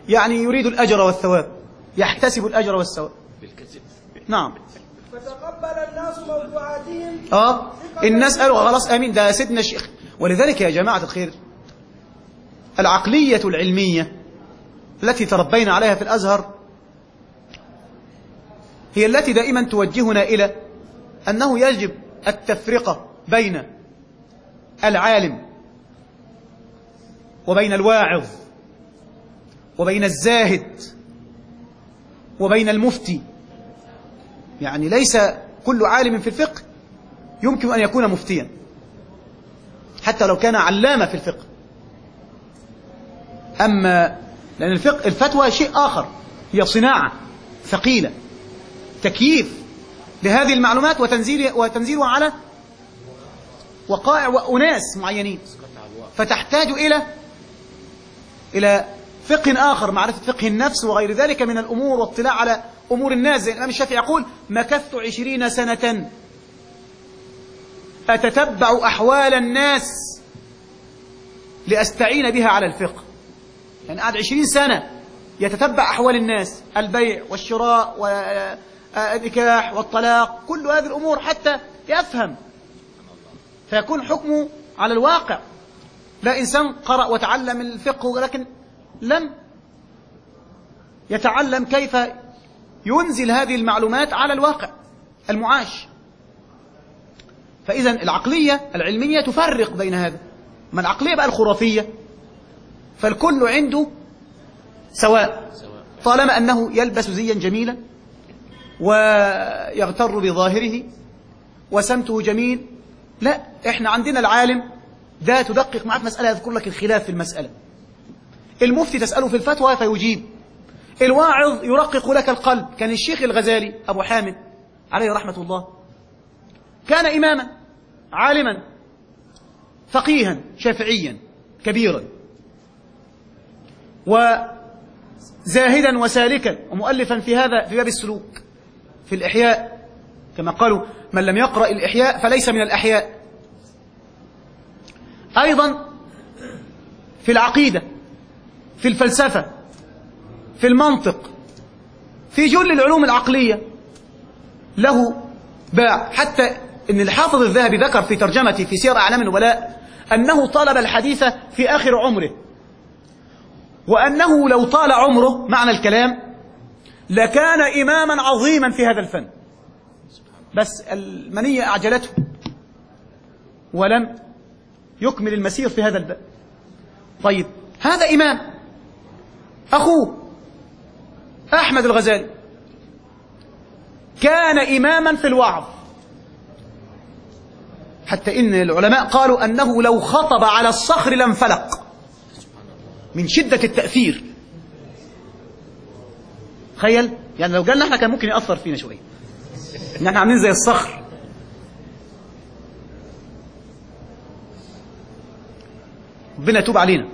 يعني يريد الأجر والثواب، يحتسب الأجر والثواب بالكذب. نعم. فتقبل الناس موضوعاتهم. اه الناس قالوا خلاص امين، ده سيدنا الشيخ. ولذلك يا جماعة الخير، العقلية العلمية التي تربينا عليها في الأزهر هي التي دائما توجهنا إلى أنه يجب التفرقة بين العالم وبين الواعظ وبين الزاهد وبين المفتي. يعني ليس كل عالم في الفقه يمكن أن يكون مفتيا حتى لو كان علامة في الفقه. أما لأن الفقه الفتوى شيء آخر، هي صناعة ثقيلة، تكييف لهذه المعلومات وتنزيل وتنزيلها على وقائع وأناس معينين، فتحتاج إلى إلى فقه آخر، معرفة فقه النفس وغير ذلك من الأمور واطلاع على أمور الناس. زي الإمام الشافعي يقول: مكثت عشرين سنة أتتبع أحوال الناس لأستعين بها على الفقه. يعني قعد عشرين سنة يتتبع أحوال الناس، البيع والشراء والنكاح والطلاق، كل هذه الأمور حتى يفهم، فيكون حكمه على الواقع. لا إنسان قرأ وتعلم الفقه ولكن لم يتعلم كيف ينزل هذه المعلومات على الواقع المعاش. فإذا العقلية العلمية تفرق بين هذا. ما العقلية بقى الخرافية فالكل عنده سواء، طالما أنه يلبس زيا جميلا ويغتر بظاهره وسمته جميل. لا، إحنا عندنا العالم ده تدقق معه في مسألة يذكر لك الخلاف في المسألة، المفتي تسأله في الفتوى فيجيب، الواعظ يرقق لك القلب. كان الشيخ الغزالي أبو حامد عليه رحمة الله كان إماما عالما فقيها شافعيا كبيرا وزاهدا وسالكا ومؤلفا في هذا في باب السلوك في الإحياء، كما قالوا: من لم يقرأ الإحياء فليس من الأحياء. أيضا في العقيدة، في الفلسفة، في المنطق، في جل العلوم العقلية له باع. حتى إن الحافظ الذهبي ذكر في ترجمته في سير أعلام النبلاء أنه طلب الحديث في آخر عمره، وأنه لو طال عمره معنى الكلام لكان إماما عظيما في هذا الفن، بس المنية أعجلته ولم يكمل المسير في هذا الباب. طيب، هذا إمام. أخوه أحمد الغزالي كان إماما في الوعظ، حتى إن العلماء قالوا أنه لو خطب على الصخر لانفلق من شدة التأثير. تخيل، يعني لو قالنا احنا كان ممكن يأثر فينا شوية، ان احنا عاملين زي الصخر. ربنا يتوب علينا.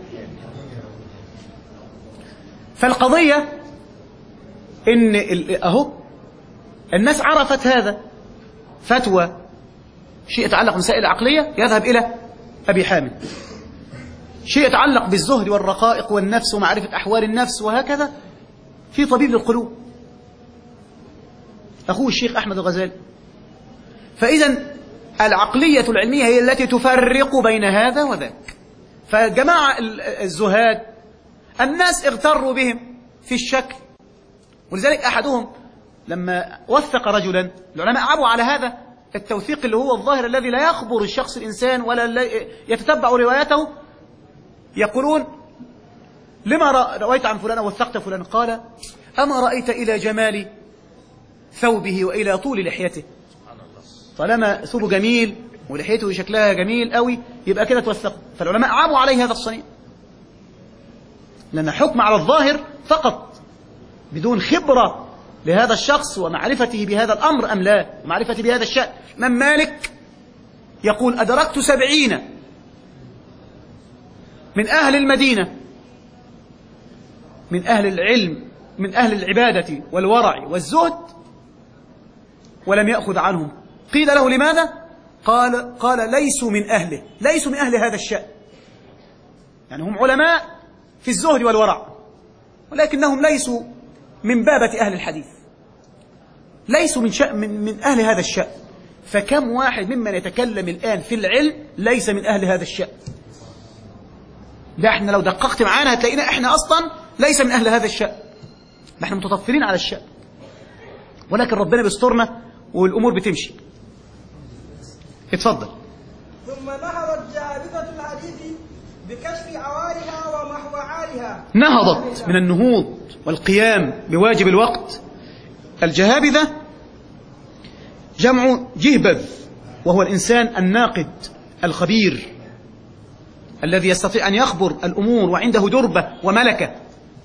فالقضية ان اهو الناس عرفت هذا، فتوى شيء يتعلق بمسائل العقلية يذهب إلى أبي حامد، شيء يتعلق بالزهد والرقائق والنفس ومعرفة أحوال النفس وهكذا في طبيب للقلوب أخوه الشيخ أحمد الغزالي. فإذا العقلية العلمية هي التي تفرق بين هذا وذاك. فجماعة الزهاد الناس اغتروا بهم في الشكل، ولذلك أحدهم لما وثق رجلا، العلماء عبوا على هذا التوثيق اللي هو الظاهر الذي لا يخبر الشخص الإنسان ولا يتتبع رواياته، يقولون: لما رويت عن فلان وثقت فلان؟ قال: أما رأيت إلى جمال ثوبه وإلى طول لحيته؟ طالما ثوبه جميل ولحيته شكلها جميل قوي يبقى كده توثق. فالعلماء عابوا عليه هذا الصنيع، لأن حكم على الظاهر فقط بدون خبرة لهذا الشخص ومعرفته بهذا الأمر أم لا، ومعرفته بهذا الشأن. من مالك يقول: أدركت سبعين من أهل المدينة، من أهل العلم، من أهل العبادة والورع والزهد، ولم يأخذ عنهم. قيل له: لماذا؟ قال قال ليسوا من أهله، ليسوا من أهل هذا الشأن. يعني هم علماء في الزهد والورع ولكنهم ليسوا من بابة أهل الحديث، ليسوا من, شأ من, من أهل هذا الشأن. فكم واحد ممن يتكلم الآن في العلم ليس من أهل هذا الشأن؟ ده احنا لو دققت معانا هتلاقينا احنا أصلا ليس من أهل هذا الشأن، نحن متطفلين على الشأن، ولكن ربنا بيسترنا والأمور بتمشي. اتفضل. ثم نهضت جاذبة الحديث بكشف عوارها ومحوعارها. نهضت من النهوض والقيام بواجب الوقت. الجهابذة جمع جهبذ، وهو الإنسان الناقد الخبير الذي يستطيع أن يخبر الأمور وعنده دربة وملكة.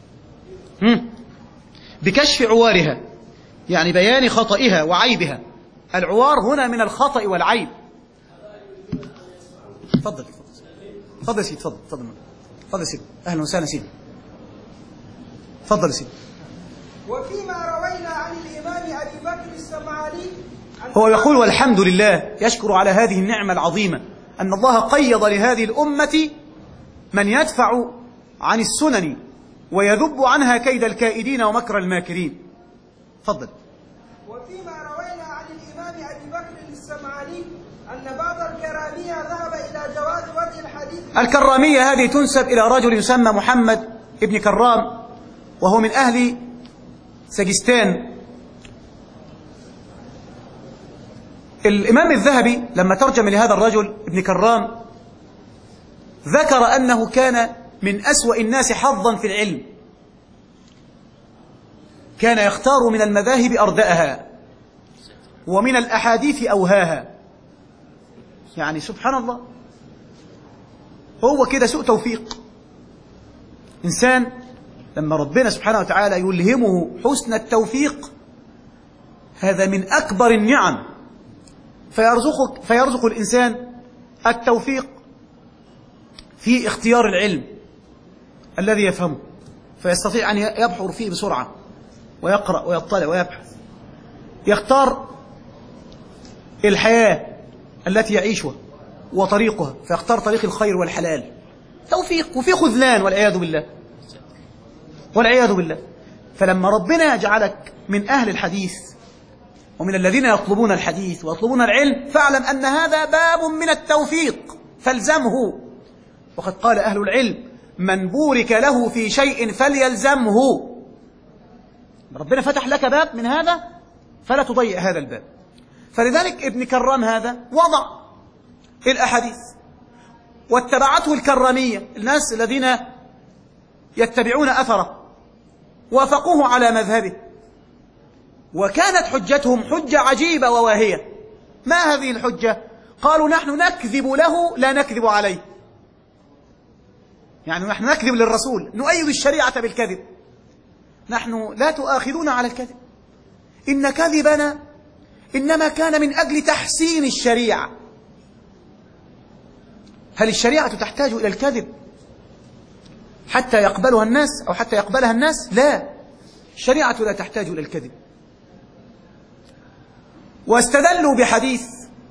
بكشف عوارها يعني بيان خطئها وعيبها. العوار هنا من الخطأ والعيب. تفضل تفضل سيدي، تفضل تفضل تفضل سيدي، أهلا وسهلا سيدي، تفضل سيدي. وفيما روينا عن الإمام أبي بكر السمعاني هو يقول والحمد لله، يشكر على هذه النعمة العظيمة أن الله قيض لهذه الأمة من يدفع عن السنن ويذب عنها كيد الكائدين ومكر الماكرين. تفضل. وفيما روينا عن الإمام أبي بكر السمعاني أن بعض الكرامية ذهب إلى جواز وجه الحديث. الكرامية هذه تنسب إلى رجل يسمى محمد ابن كرام، وهو من أهل سجستان. الإمام الذهبي لما ترجم لهذا الرجل ابن كرام ذكر أنه كان من أسوأ الناس حظا في العلم، كان يختار من المذاهب أردأها ومن الأحاديث أوهاها. يعني سبحان الله، هو كده سوء توفيق. إنسان لما ربنا سبحانه وتعالى يلهمه حسن التوفيق، هذا من أكبر النعم، فيرزقك فيرزق الإنسان التوفيق في اختيار العلم الذي يفهمه، فيستطيع أن يبحر فيه بسرعة ويقرأ ويطلع ويبحث، يختار الحياة التي يعيشها وطريقها، فيختار طريق الخير والحلال. توفيق وفي خذلان والعياذ بالله والعياذ بالله. فلما ربنا يجعلك من أهل الحديث ومن الذين يطلبون الحديث ويطلبون العلم، فاعلم أن هذا باب من التوفيق فالزمه. وقد قال أهل العلم من بورك له في شيء فليلزمه. ربنا فتح لك باب من هذا فلا تضيع هذا الباب. فلذلك ابن كرام هذا وضع الأحاديث واتبعته الكرامية، الناس الذين يتبعون أثره وافقوه على مذهبه، وكانت حجتهم حجة عجيبة وواهية. ما هذه الحجة؟ قالوا نحن نكذب له لا نكذب عليه. يعني نحن نكذب للرسول، نؤيد الشريعة بالكذب، نحن لا تؤاخذون على الكذب، إن كذبنا إنما كان من أجل تحسين الشريعة. هل الشريعة تحتاج إلى الكذب حتى يقبلها الناس أو حتى يقبلها الناس؟ لا، الشريعة لا تحتاج إلى الكذب. واستدلوا بحديث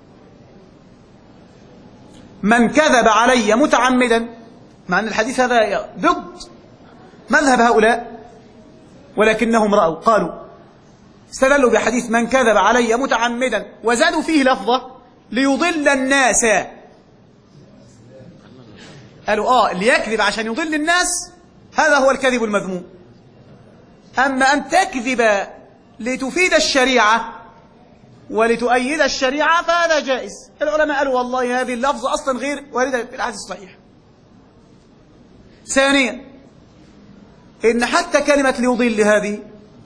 من كذب علي متعمدا، مع أن الحديث هذا ضد مذهب هؤلاء، ولكنهم رأوا قالوا استدلوا بحديث من كذب علي متعمدا، وزادوا فيه لفظة ليضل الناس. قالوا آه اللي يكذب عشان يضل الناس هذا هو الكذب المذموم، أما أن تكذب لتفيد الشريعة ولتؤيد الشريعة فهذا جائز. العلماء قالوا والله هذه اللفظة أصلا غير واردة في الحديث الصحيح. ثانيا إن حتى كلمة ليضل هذه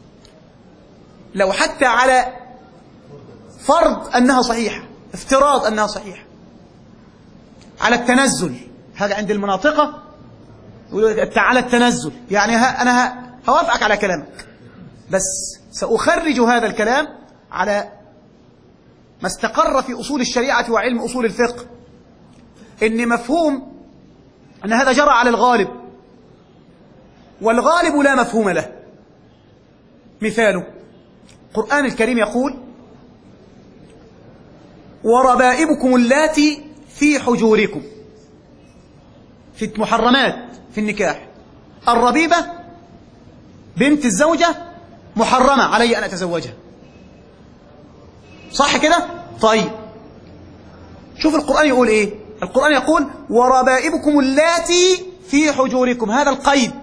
لو حتى على فرض أنها صحيحة، افتراض أنها صحيحة، على التنزل، هذا عند المناطقة على التنزل، يعني أنا هوافقك على كلامك بس سأخرج هذا الكلام على ما استقر في أصول الشريعة وعلم أصول الفقه، إن مفهوم أن هذا جرى على الغالب، والغالب لا مفهوم له. مثاله القرآن الكريم يقول وربائبكم اللاتي في حجوركم، في المحرمات في النكاح. الربيبة بنت الزوجة محرمة علي أن أتزوجها، صح كده؟ طيب شوف القرآن يقول إيه؟ القرآن يقول وربائبكم اللاتي في حجوركم، هذا القيد.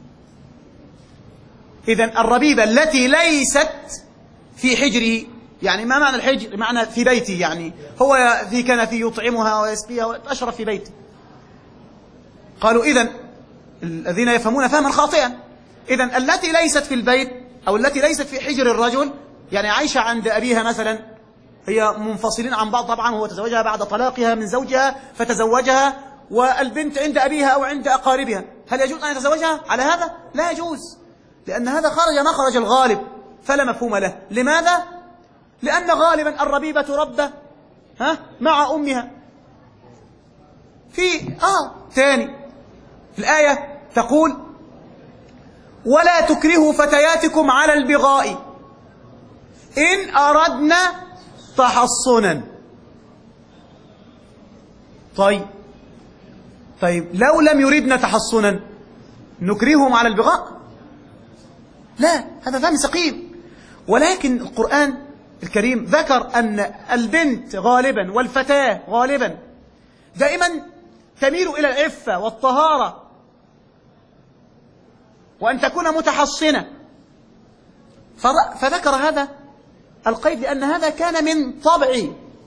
إذن الربيبة التي ليست في حجره، يعني ما معنى الحجر؟ معنى في بيته، يعني هو في كنفه يطعمها ويسقيها وأشرف في بيته. قالوا إذن الذين يفهمون فهما خاطئا، إذن التي ليست في البيت أو التي ليست في حجر الرجل، يعني عايشة عند أبيها مثلا، هي منفصلين عن بعض طبعا، هو تزوجها بعد طلاقها من زوجها فتزوجها، والبنت عند أبيها أو عند أقاربها، هل يجوز أن يتزوجها على هذا؟ لا يجوز، لأن هذا خرج مخرج الغالب فلا مفهوم له. لماذا؟ لأن غالبا الربيبة ربة ها مع أمها. في آه ثاني في الآية تقول ولا تكرهوا فتياتكم على البغاء إن أردنا تحصنا. طيب طيب لو لم يردنا تحصنا نكرههم على البغاء؟ لا، هذا فهم سقيم. ولكن القرآن الكريم ذكر أن البنت غالبا والفتاة غالبا دائما تميل إلى العفة والطهارة وأن تكون متحصنة، فذكر هذا القيد لأن هذا كان من طبع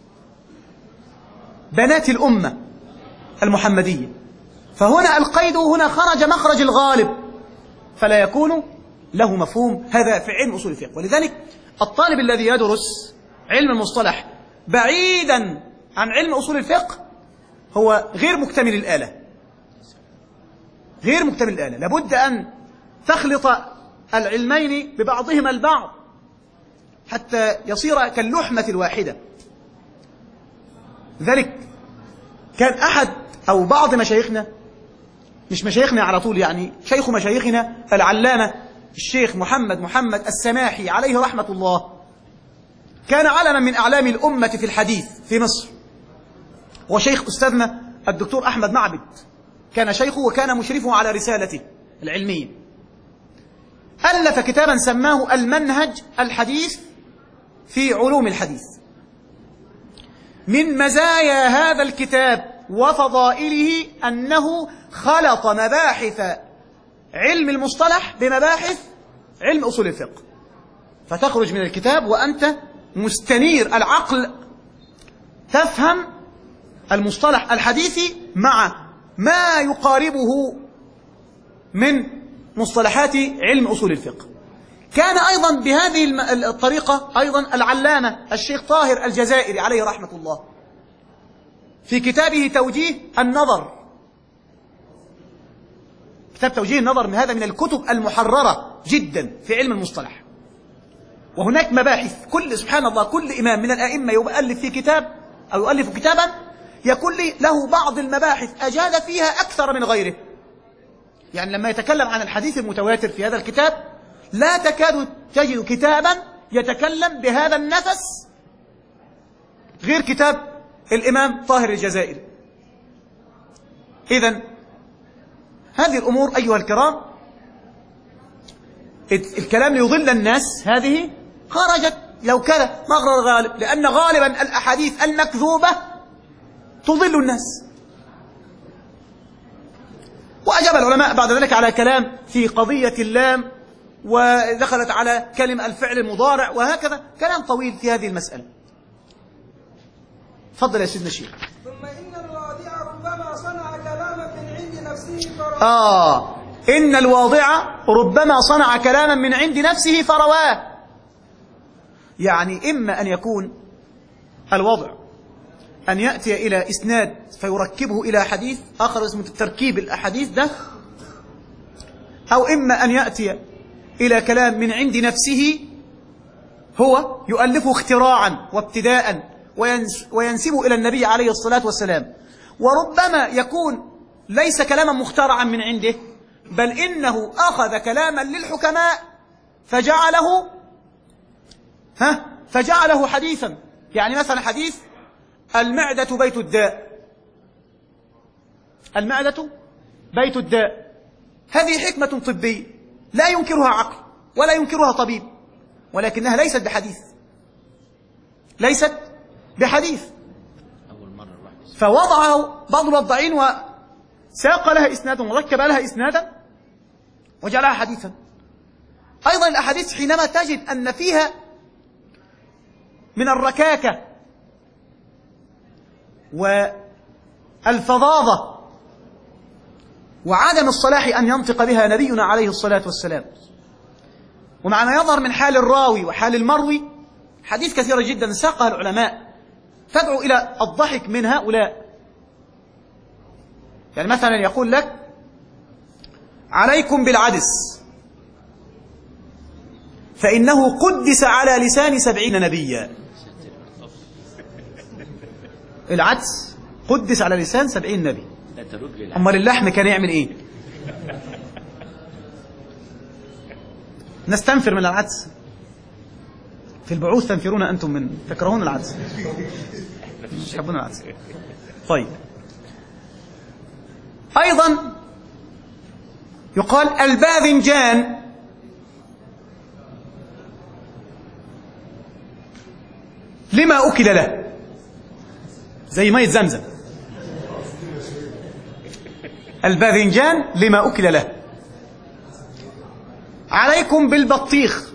بنات الأمة المحمدية، فهنا القيد هنا خرج مخرج الغالب فلا يكون له مفهوم، هذا في علم أصول الفقه. ولذلك الطالب الذي يدرس علم المصطلح بعيدا عن علم أصول الفقه هو غير مكتمل الآلة، غير مكتمل الآلة، لابد أن تخلط العلمين ببعضهما البعض حتى يصير كاللحمة الواحدة. لذلك كان أحد أو بعض مشايخنا، مش مشايخنا على طول، يعني شيخ مشايخنا العلامة الشيخ محمد محمد السماحي عليه رحمة الله، كان علما من أعلام الأمة في الحديث في مصر، وشيخ أستاذنا الدكتور أحمد معبد كان شيخه وكان مشرفه على رسالته العلمية. ألف كتابا سماه المنهج الحديث في علوم الحديث. من مزايا هذا الكتاب وفضائله أنه خلط مباحث علم المصطلح بمباحث علم أصول الفقه، فتخرج من الكتاب وأنت مستنير العقل، تفهم المصطلح الحديثي مع ما يقاربه من مصطلحات علم أصول الفقه. كان أيضا بهذه الطريقة أيضا العلامة الشيخ طاهر الجزائري عليه رحمة الله في كتابه توجيه النظر. كتاب توجيه النظر من هذا من الكتب المحررة جدا في علم المصطلح. وهناك مباحث، كل سبحان الله كل إمام من الأئمة يؤلف في كتاب أو يؤلف كتابا يكون له بعض المباحث أجاد فيها أكثر من غيره. يعني لما يتكلم عن الحديث المتواتر في هذا الكتاب لا تكاد تجد كتابا يتكلم بهذا النفس غير كتاب الإمام طاهر الجزائري. إذن هذه الأمور أيها الكرام، الكلام ليضل الناس هذه خرجت لو كان مغرى الغالب، لأن غالبا الأحاديث المكذوبة تضل الناس. وأجاب العلماء بعد ذلك على كلام في قضية اللام، ودخلت على كلمة الفعل المضارع، وهكذا كلام طويل في هذه المسألة. تفضل يا سيدنا الشيخ. ثم إن الواضع ربما صنع كلاما من عند نفسه فرواه. آه إن الواضع ربما صنع كلاما من عند نفسه فرواه. يعني إما أن يكون الوضع أن يأتي إلى إسناد فيركبه إلى حديث آخر اسمه تركيب الأحاديث ده، أو إما أن يأتي إلى كلام من عند نفسه هو يؤلفه اختراعا وابتداء وينسبه إلى النبي عليه الصلاة والسلام. وربما يكون ليس كلاما مخترعا من عنده، بل إنه أخذ كلاما للحكماء فجعله ها فجعله حديثا. يعني مثلا حديث المعدة بيت الداء، المعدة بيت الداء، هذه حكمة طبية لا ينكرها عقل ولا ينكرها طبيب، ولكنها ليست بحديث، ليست بحديث. فوضعه بعض الوضعين وساق لها إسنادا وركب لها إسنادا وجعلها حديثا. أيضا الأحاديث حينما تجد أن فيها من الركاكة والفظاظة وعدم الصلاح أن ينطق بها نبينا عليه الصلاة والسلام، ومع ما يظهر من حال الراوي وحال المروي حديث كثيرة جدا ساقها العلماء تدعو إلى الضحك من هؤلاء. يعني مثلا يقول لك عليكم بالعدس فإنه قدس على لسان سبعين نبيا. العدس قدس على لسان سبعين نبي، أمال اللحم كان يعمل إيه؟ نستنفر من العدس، في البعوث تنفرون أنتم من تكرهون العدس، مش تحبون العدس. طيب أيضا يقال الباذنجان لما أكل له، زي مية زمزم. الباذنجان لما أكل له. عليكم بالبطيخ.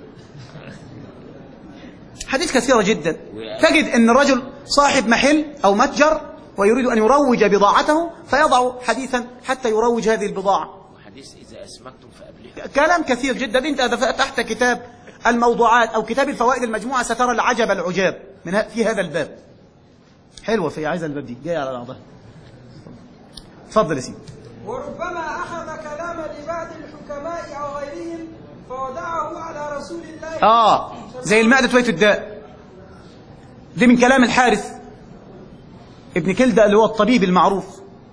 حديث كثيرة جدا تجد أن الرجل صاحب محل أو متجر ويريد أن يروج بضاعته فيضع حديثا حتى يروج هذه البضاعة. وحديث إذا أسمكتم فأبلغوا. كلام كثير جدا. أنت إذا فتحت كتاب الموضوعات أو كتاب الفوائد المجموعة سترى العجب العجاب من في هذا الباب. حلوة في عايزة الباب دي جاية على بعضها. تفضل يا سيدي. وربما أخذ كلام لبعض الحكماء أو غيرهم فوضعه على رسول الله. آه زي المعدة ويت الداء دي من كلام الحارث ابن كلدة اللي هو الطبيب المعروف.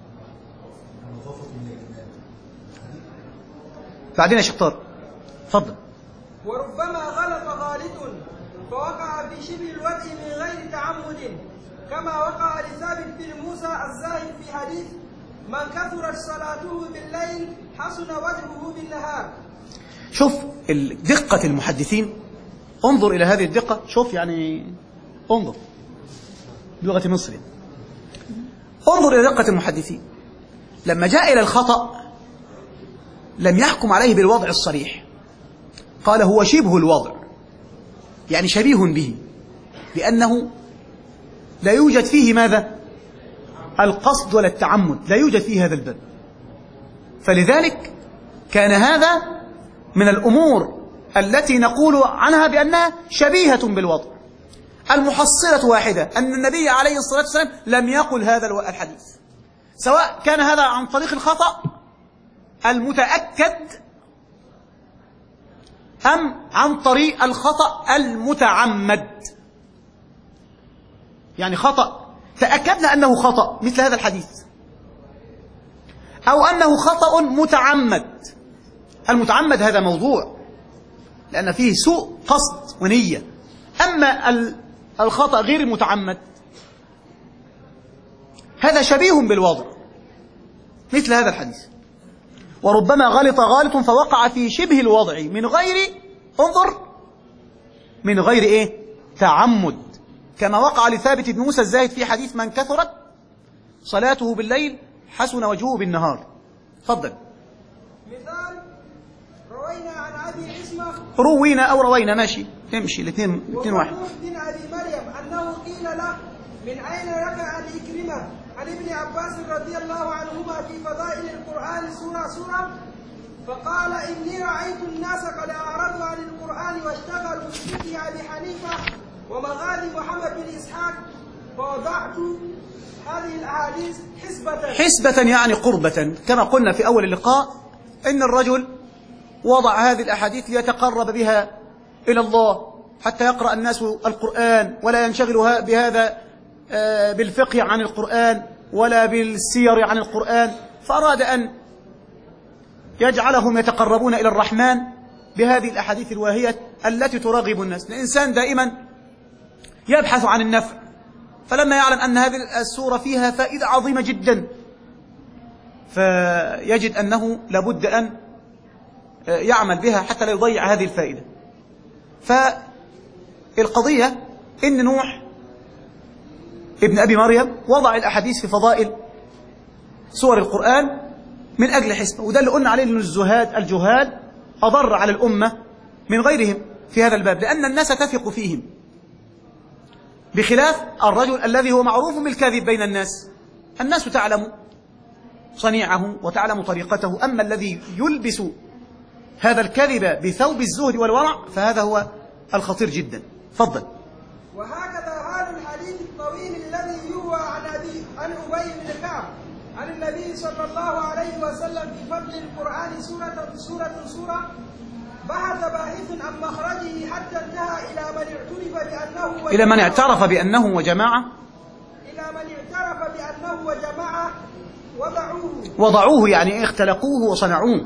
بعدين يا شطار تفضل. وربما غلط غالط فوقع في شبه الوضع من غير تعمد كما وقع لثابت بن موسى الزاهد في حديث من كثرت صلاته بالليل حسن وجهه بالنهار. شوف دقة المحدثين، انظر إلى هذه الدقة. شوف يعني انظر لغة مصر، انظر إلى دقة المحدثين. لما جاء إلى الخطأ لم يحكم عليه بالوضع الصريح، قال هو شبه الوضع، يعني شبيه به، لأنه لا يوجد فيه ماذا؟ القصد ولا التعمد، لا يوجد فيه هذا الباب. فلذلك كان هذا من الأمور التي نقول عنها بأنها شبيهة بالوضع. المحصلة واحدة، أن النبي عليه الصلاة والسلام لم يقل هذا الحديث، سواء كان هذا عن طريق الخطأ المتأكد أم عن طريق الخطأ المتعمد. يعني خطأ تأكدنا أنه خطأ مثل هذا الحديث، أو أنه خطأ متعمد. المتعمد هذا موضوع لأن فيه سوء قصد ونية، أما الخطأ غير المتعمد هذا شبيه بالوضع مثل هذا الحديث. وربما غلط غالط فوقع في شبه الوضع من غير انظر من غير إيه؟ تعمد، كما وقع لثابت بن موسى الزاهد في حديث من كثرت صلاته بالليل حسن وجهه بالنهار. تفضل. مثال روينا عن أبي عصمة روينا أو روينا ماشي تمشي الاثنين الاثنين واحد. بن أبي مريم أنه قيل له من أين لك عن إكرمة عن ابن عباس رضي الله عنهما في فضائل القرآن سورة سورة، فقال إني رأيت الناس قد أعرضوا عن القرآن واشتغلوا بفقه أبي حنيفة ومغازي محمد بن إسحاق فوضعت هذه الأحاديث حسبة. حسبة يعني قربة، كما قلنا في أول اللقاء إن الرجل وضع هذه الأحاديث ليتقرب بها إلى الله حتى يقرأ الناس القرآن ولا ينشغل بهذا بالفقه عن القرآن ولا بالسير عن القرآن، فأراد أن يجعلهم يتقربون إلى الرحمن بهذه الأحاديث الواهية التي ترغب الناس. الإنسان دائما يبحث عن النفع، فلما يعلم أن هذه السورة فيها فائدة عظيمة جدا فيجد أنه لابد أن يعمل بها حتى لا يضيع هذه الفائدة. فالقضية إن نوح ابن أبي مريم وضع الأحاديث في فضائل سور القرآن من أجل حسنه، وده اللي قلنا عليه أن الزهاد الجهاد أضر على الأمة من غيرهم في هذا الباب، لأن الناس تثق فيهم، بخلاف الرجل الذي هو معروف بالكذب بين الناس. الناس تعلم صنيعه وتعلم طريقته، أما الذي يلبس هذا الكذب بثوب الزهد والورع فهذا هو الخطير جدا. فضل. وهكذا حال الحديث الطويل الذي يروى عن أبي عن أبي بن كعب عن النبي صلى الله عليه وسلم في فضل القرآن سورة سورة سورة، بحث باحث عن مخرجه حتى انتهى إلى من اعترف بأنه إلى من اعترف بأنه وجماعة إلى من اعترف بأنه وجماعة وضعوه وضعوه يعني اختلقوه وصنعوه.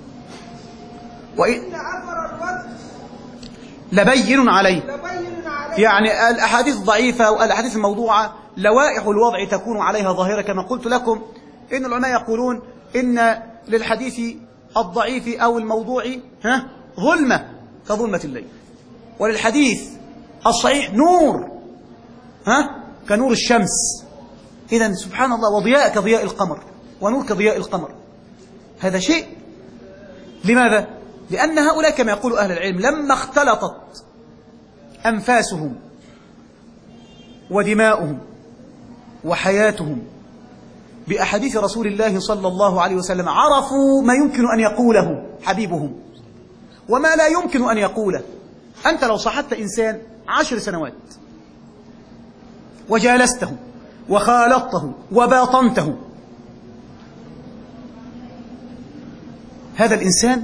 وإن أثر الوضع لبين عليه، لبين عليه، يعني الأحاديث الضعيفة والأحاديث الموضوعة لوائح الوضع تكون عليها ظاهرة، كما قلت لكم إن العلماء يقولون إن للحديث الضعيف أو الموضوع ها ظلمة كظلمة الليل، وللحديث الصحيح نور ها كنور الشمس. إذن سبحان الله، وضياء كضياء القمر ونور كضياء القمر. هذا شيء. لماذا؟ لأن هؤلاء كما يقول أهل العلم لما اختلطت أنفاسهم ودماؤهم وحياتهم بأحاديث رسول الله صلى الله عليه وسلم عرفوا ما يمكن أن يقوله حبيبهم وما لا يمكن أن يقوله. أنت لو صاحبت إنسان عشر سنوات وجالسته وخالطته وباطنته، هذا الإنسان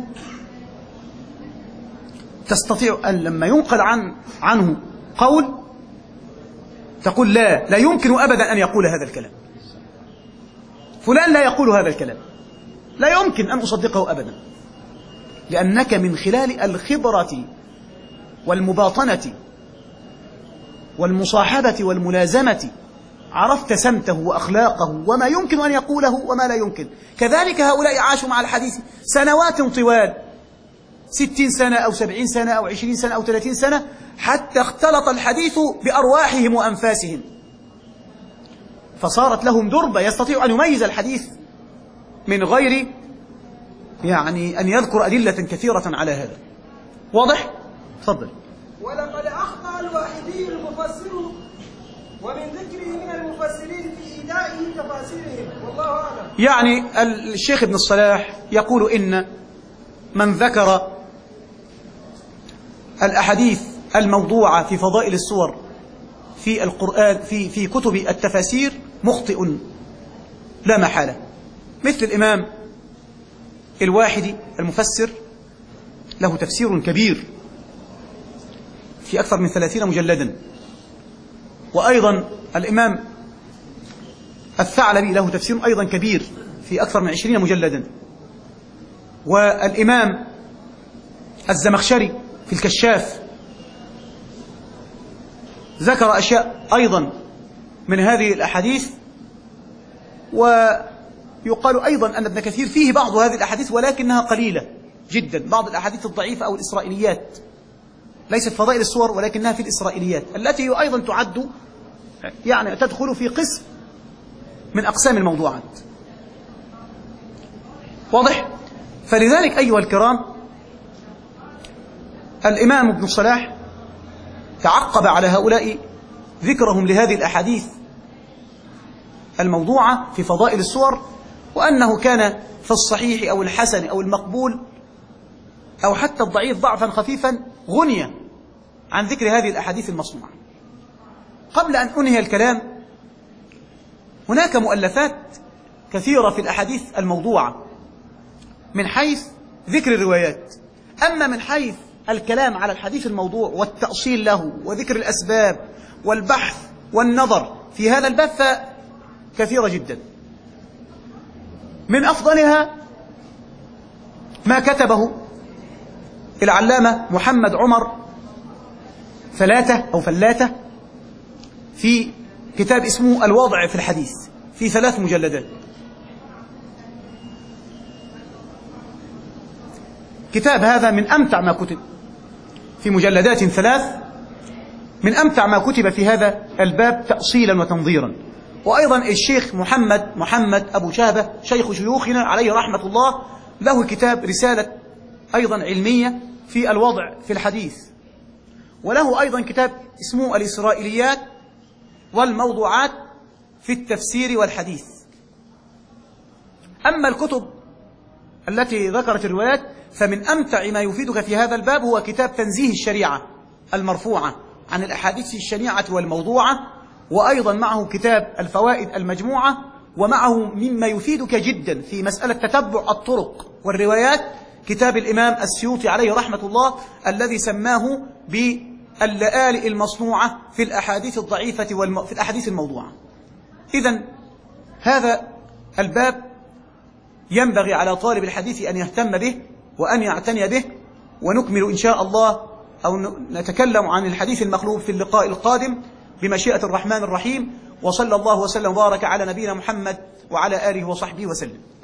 تستطيع أن لما ينقل عن عنه قول تقول لا لا يمكن أبدا أن يقول هذا الكلام، فلان لا يقول هذا الكلام، لا يمكن أن أصدقه أبدا، لأنك من خلال الخبرة والمباطنة والمصاحبة والملازمة عرفت سمته وأخلاقه وما يمكن أن يقوله وما لا يمكن. كذلك هؤلاء عاشوا مع الحديث سنوات طوال، ستين سنة أو سبعين سنة أو عشرين سنة أو ثلاثين سنة، حتى اختلط الحديث بأرواحهم وأنفاسهم، فصارت لهم دربة يستطيع أن يميز الحديث من غير يعني أن يذكر أدلة كثيرة على هذا. واضح؟ تفضل. ولقد أخطأ الواحدي المفسر ومن ذكره من المفسرين في إيدائه تفاسيرهم، والله أعلم. يعني الشيخ ابن الصلاح يقول إن من ذكر الأحاديث الموضوعة في فضائل السور في القرآن في في كتب التفاسير مخطئ لا محالة، مثل الإمام الواحدي المفسر له تفسير كبير في أكثر من ثلاثين مجلدا، وأيضا الإمام الثعلبي له تفسير أيضا كبير في أكثر من عشرين مجلدا، والإمام الزمخشري في الكشاف ذكر أشياء أيضا من هذه الأحاديث. ويقال أيضا أن ابن كثير فيه بعض هذه الأحاديث ولكنها قليلة جدا، بعض الأحاديث الضعيفة أو الإسرائيليات، ليست فضائل السور ولكنها في الإسرائيليات التي أيضا تعد يعني تدخل في قسم من أقسام الموضوعات. واضح؟ فلذلك أيها الكرام، الإمام ابن الصلاح تعقب على هؤلاء ذكرهم لهذه الأحاديث الموضوعة في فضائل السور، وأنه كان في الصحيح أو الحسن أو المقبول أو حتى الضعيف ضعفا خفيفا غني عن ذكر هذه الأحاديث المصنوعة. قبل أن أنهي الكلام، هناك مؤلفات كثيرة في الأحاديث الموضوعة من حيث ذكر الروايات، أما من حيث الكلام على الحديث الموضوع والتأصيل له وذكر الأسباب والبحث والنظر في هذا الباب فكثيرة جدا. من أفضلها ما كتبه العلامة محمد عمر فلاتة أو فلاتة في كتاب اسمه الوضع في الحديث في ثلاث مجلدات. كتاب هذا من أمتع ما كتب في مجلدات ثلاث، من أمتع ما كتب في هذا الباب تأصيلا وتنظيرا. وأيضا الشيخ محمد محمد أبو شهبة شيخ شيوخنا عليه رحمة الله له كتاب رسالة أيضا علمية في الوضع في الحديث، وله أيضا كتاب اسمه الإسرائيليات والموضوعات في التفسير والحديث. أما الكتب التي ذكرت الروايات فمن أمتع ما يفيدك في هذا الباب هو كتاب تنزيه الشريعة المرفوعة عن الأحاديث الشنيعة والموضوعة، وأيضا معه كتاب الفوائد المجموعة، ومعه مما يفيدك جدا في مسألة تتبع الطرق والروايات كتاب الإمام السيوطي عليه رحمة الله الذي سماه باللآلئ المصنوعة في الأحاديث الضعيفة والم... في الأحاديث الموضوعة. إذن هذا الباب ينبغي على طالب الحديث أن يهتم به وأن يعتني به، ونكمل إن شاء الله أو نتكلم عن الحديث المخلوق في اللقاء القادم بمشيئة الرحمن الرحيم. وصلى الله وسلم وبارك على نبينا محمد وعلى آله وصحبه وسلم.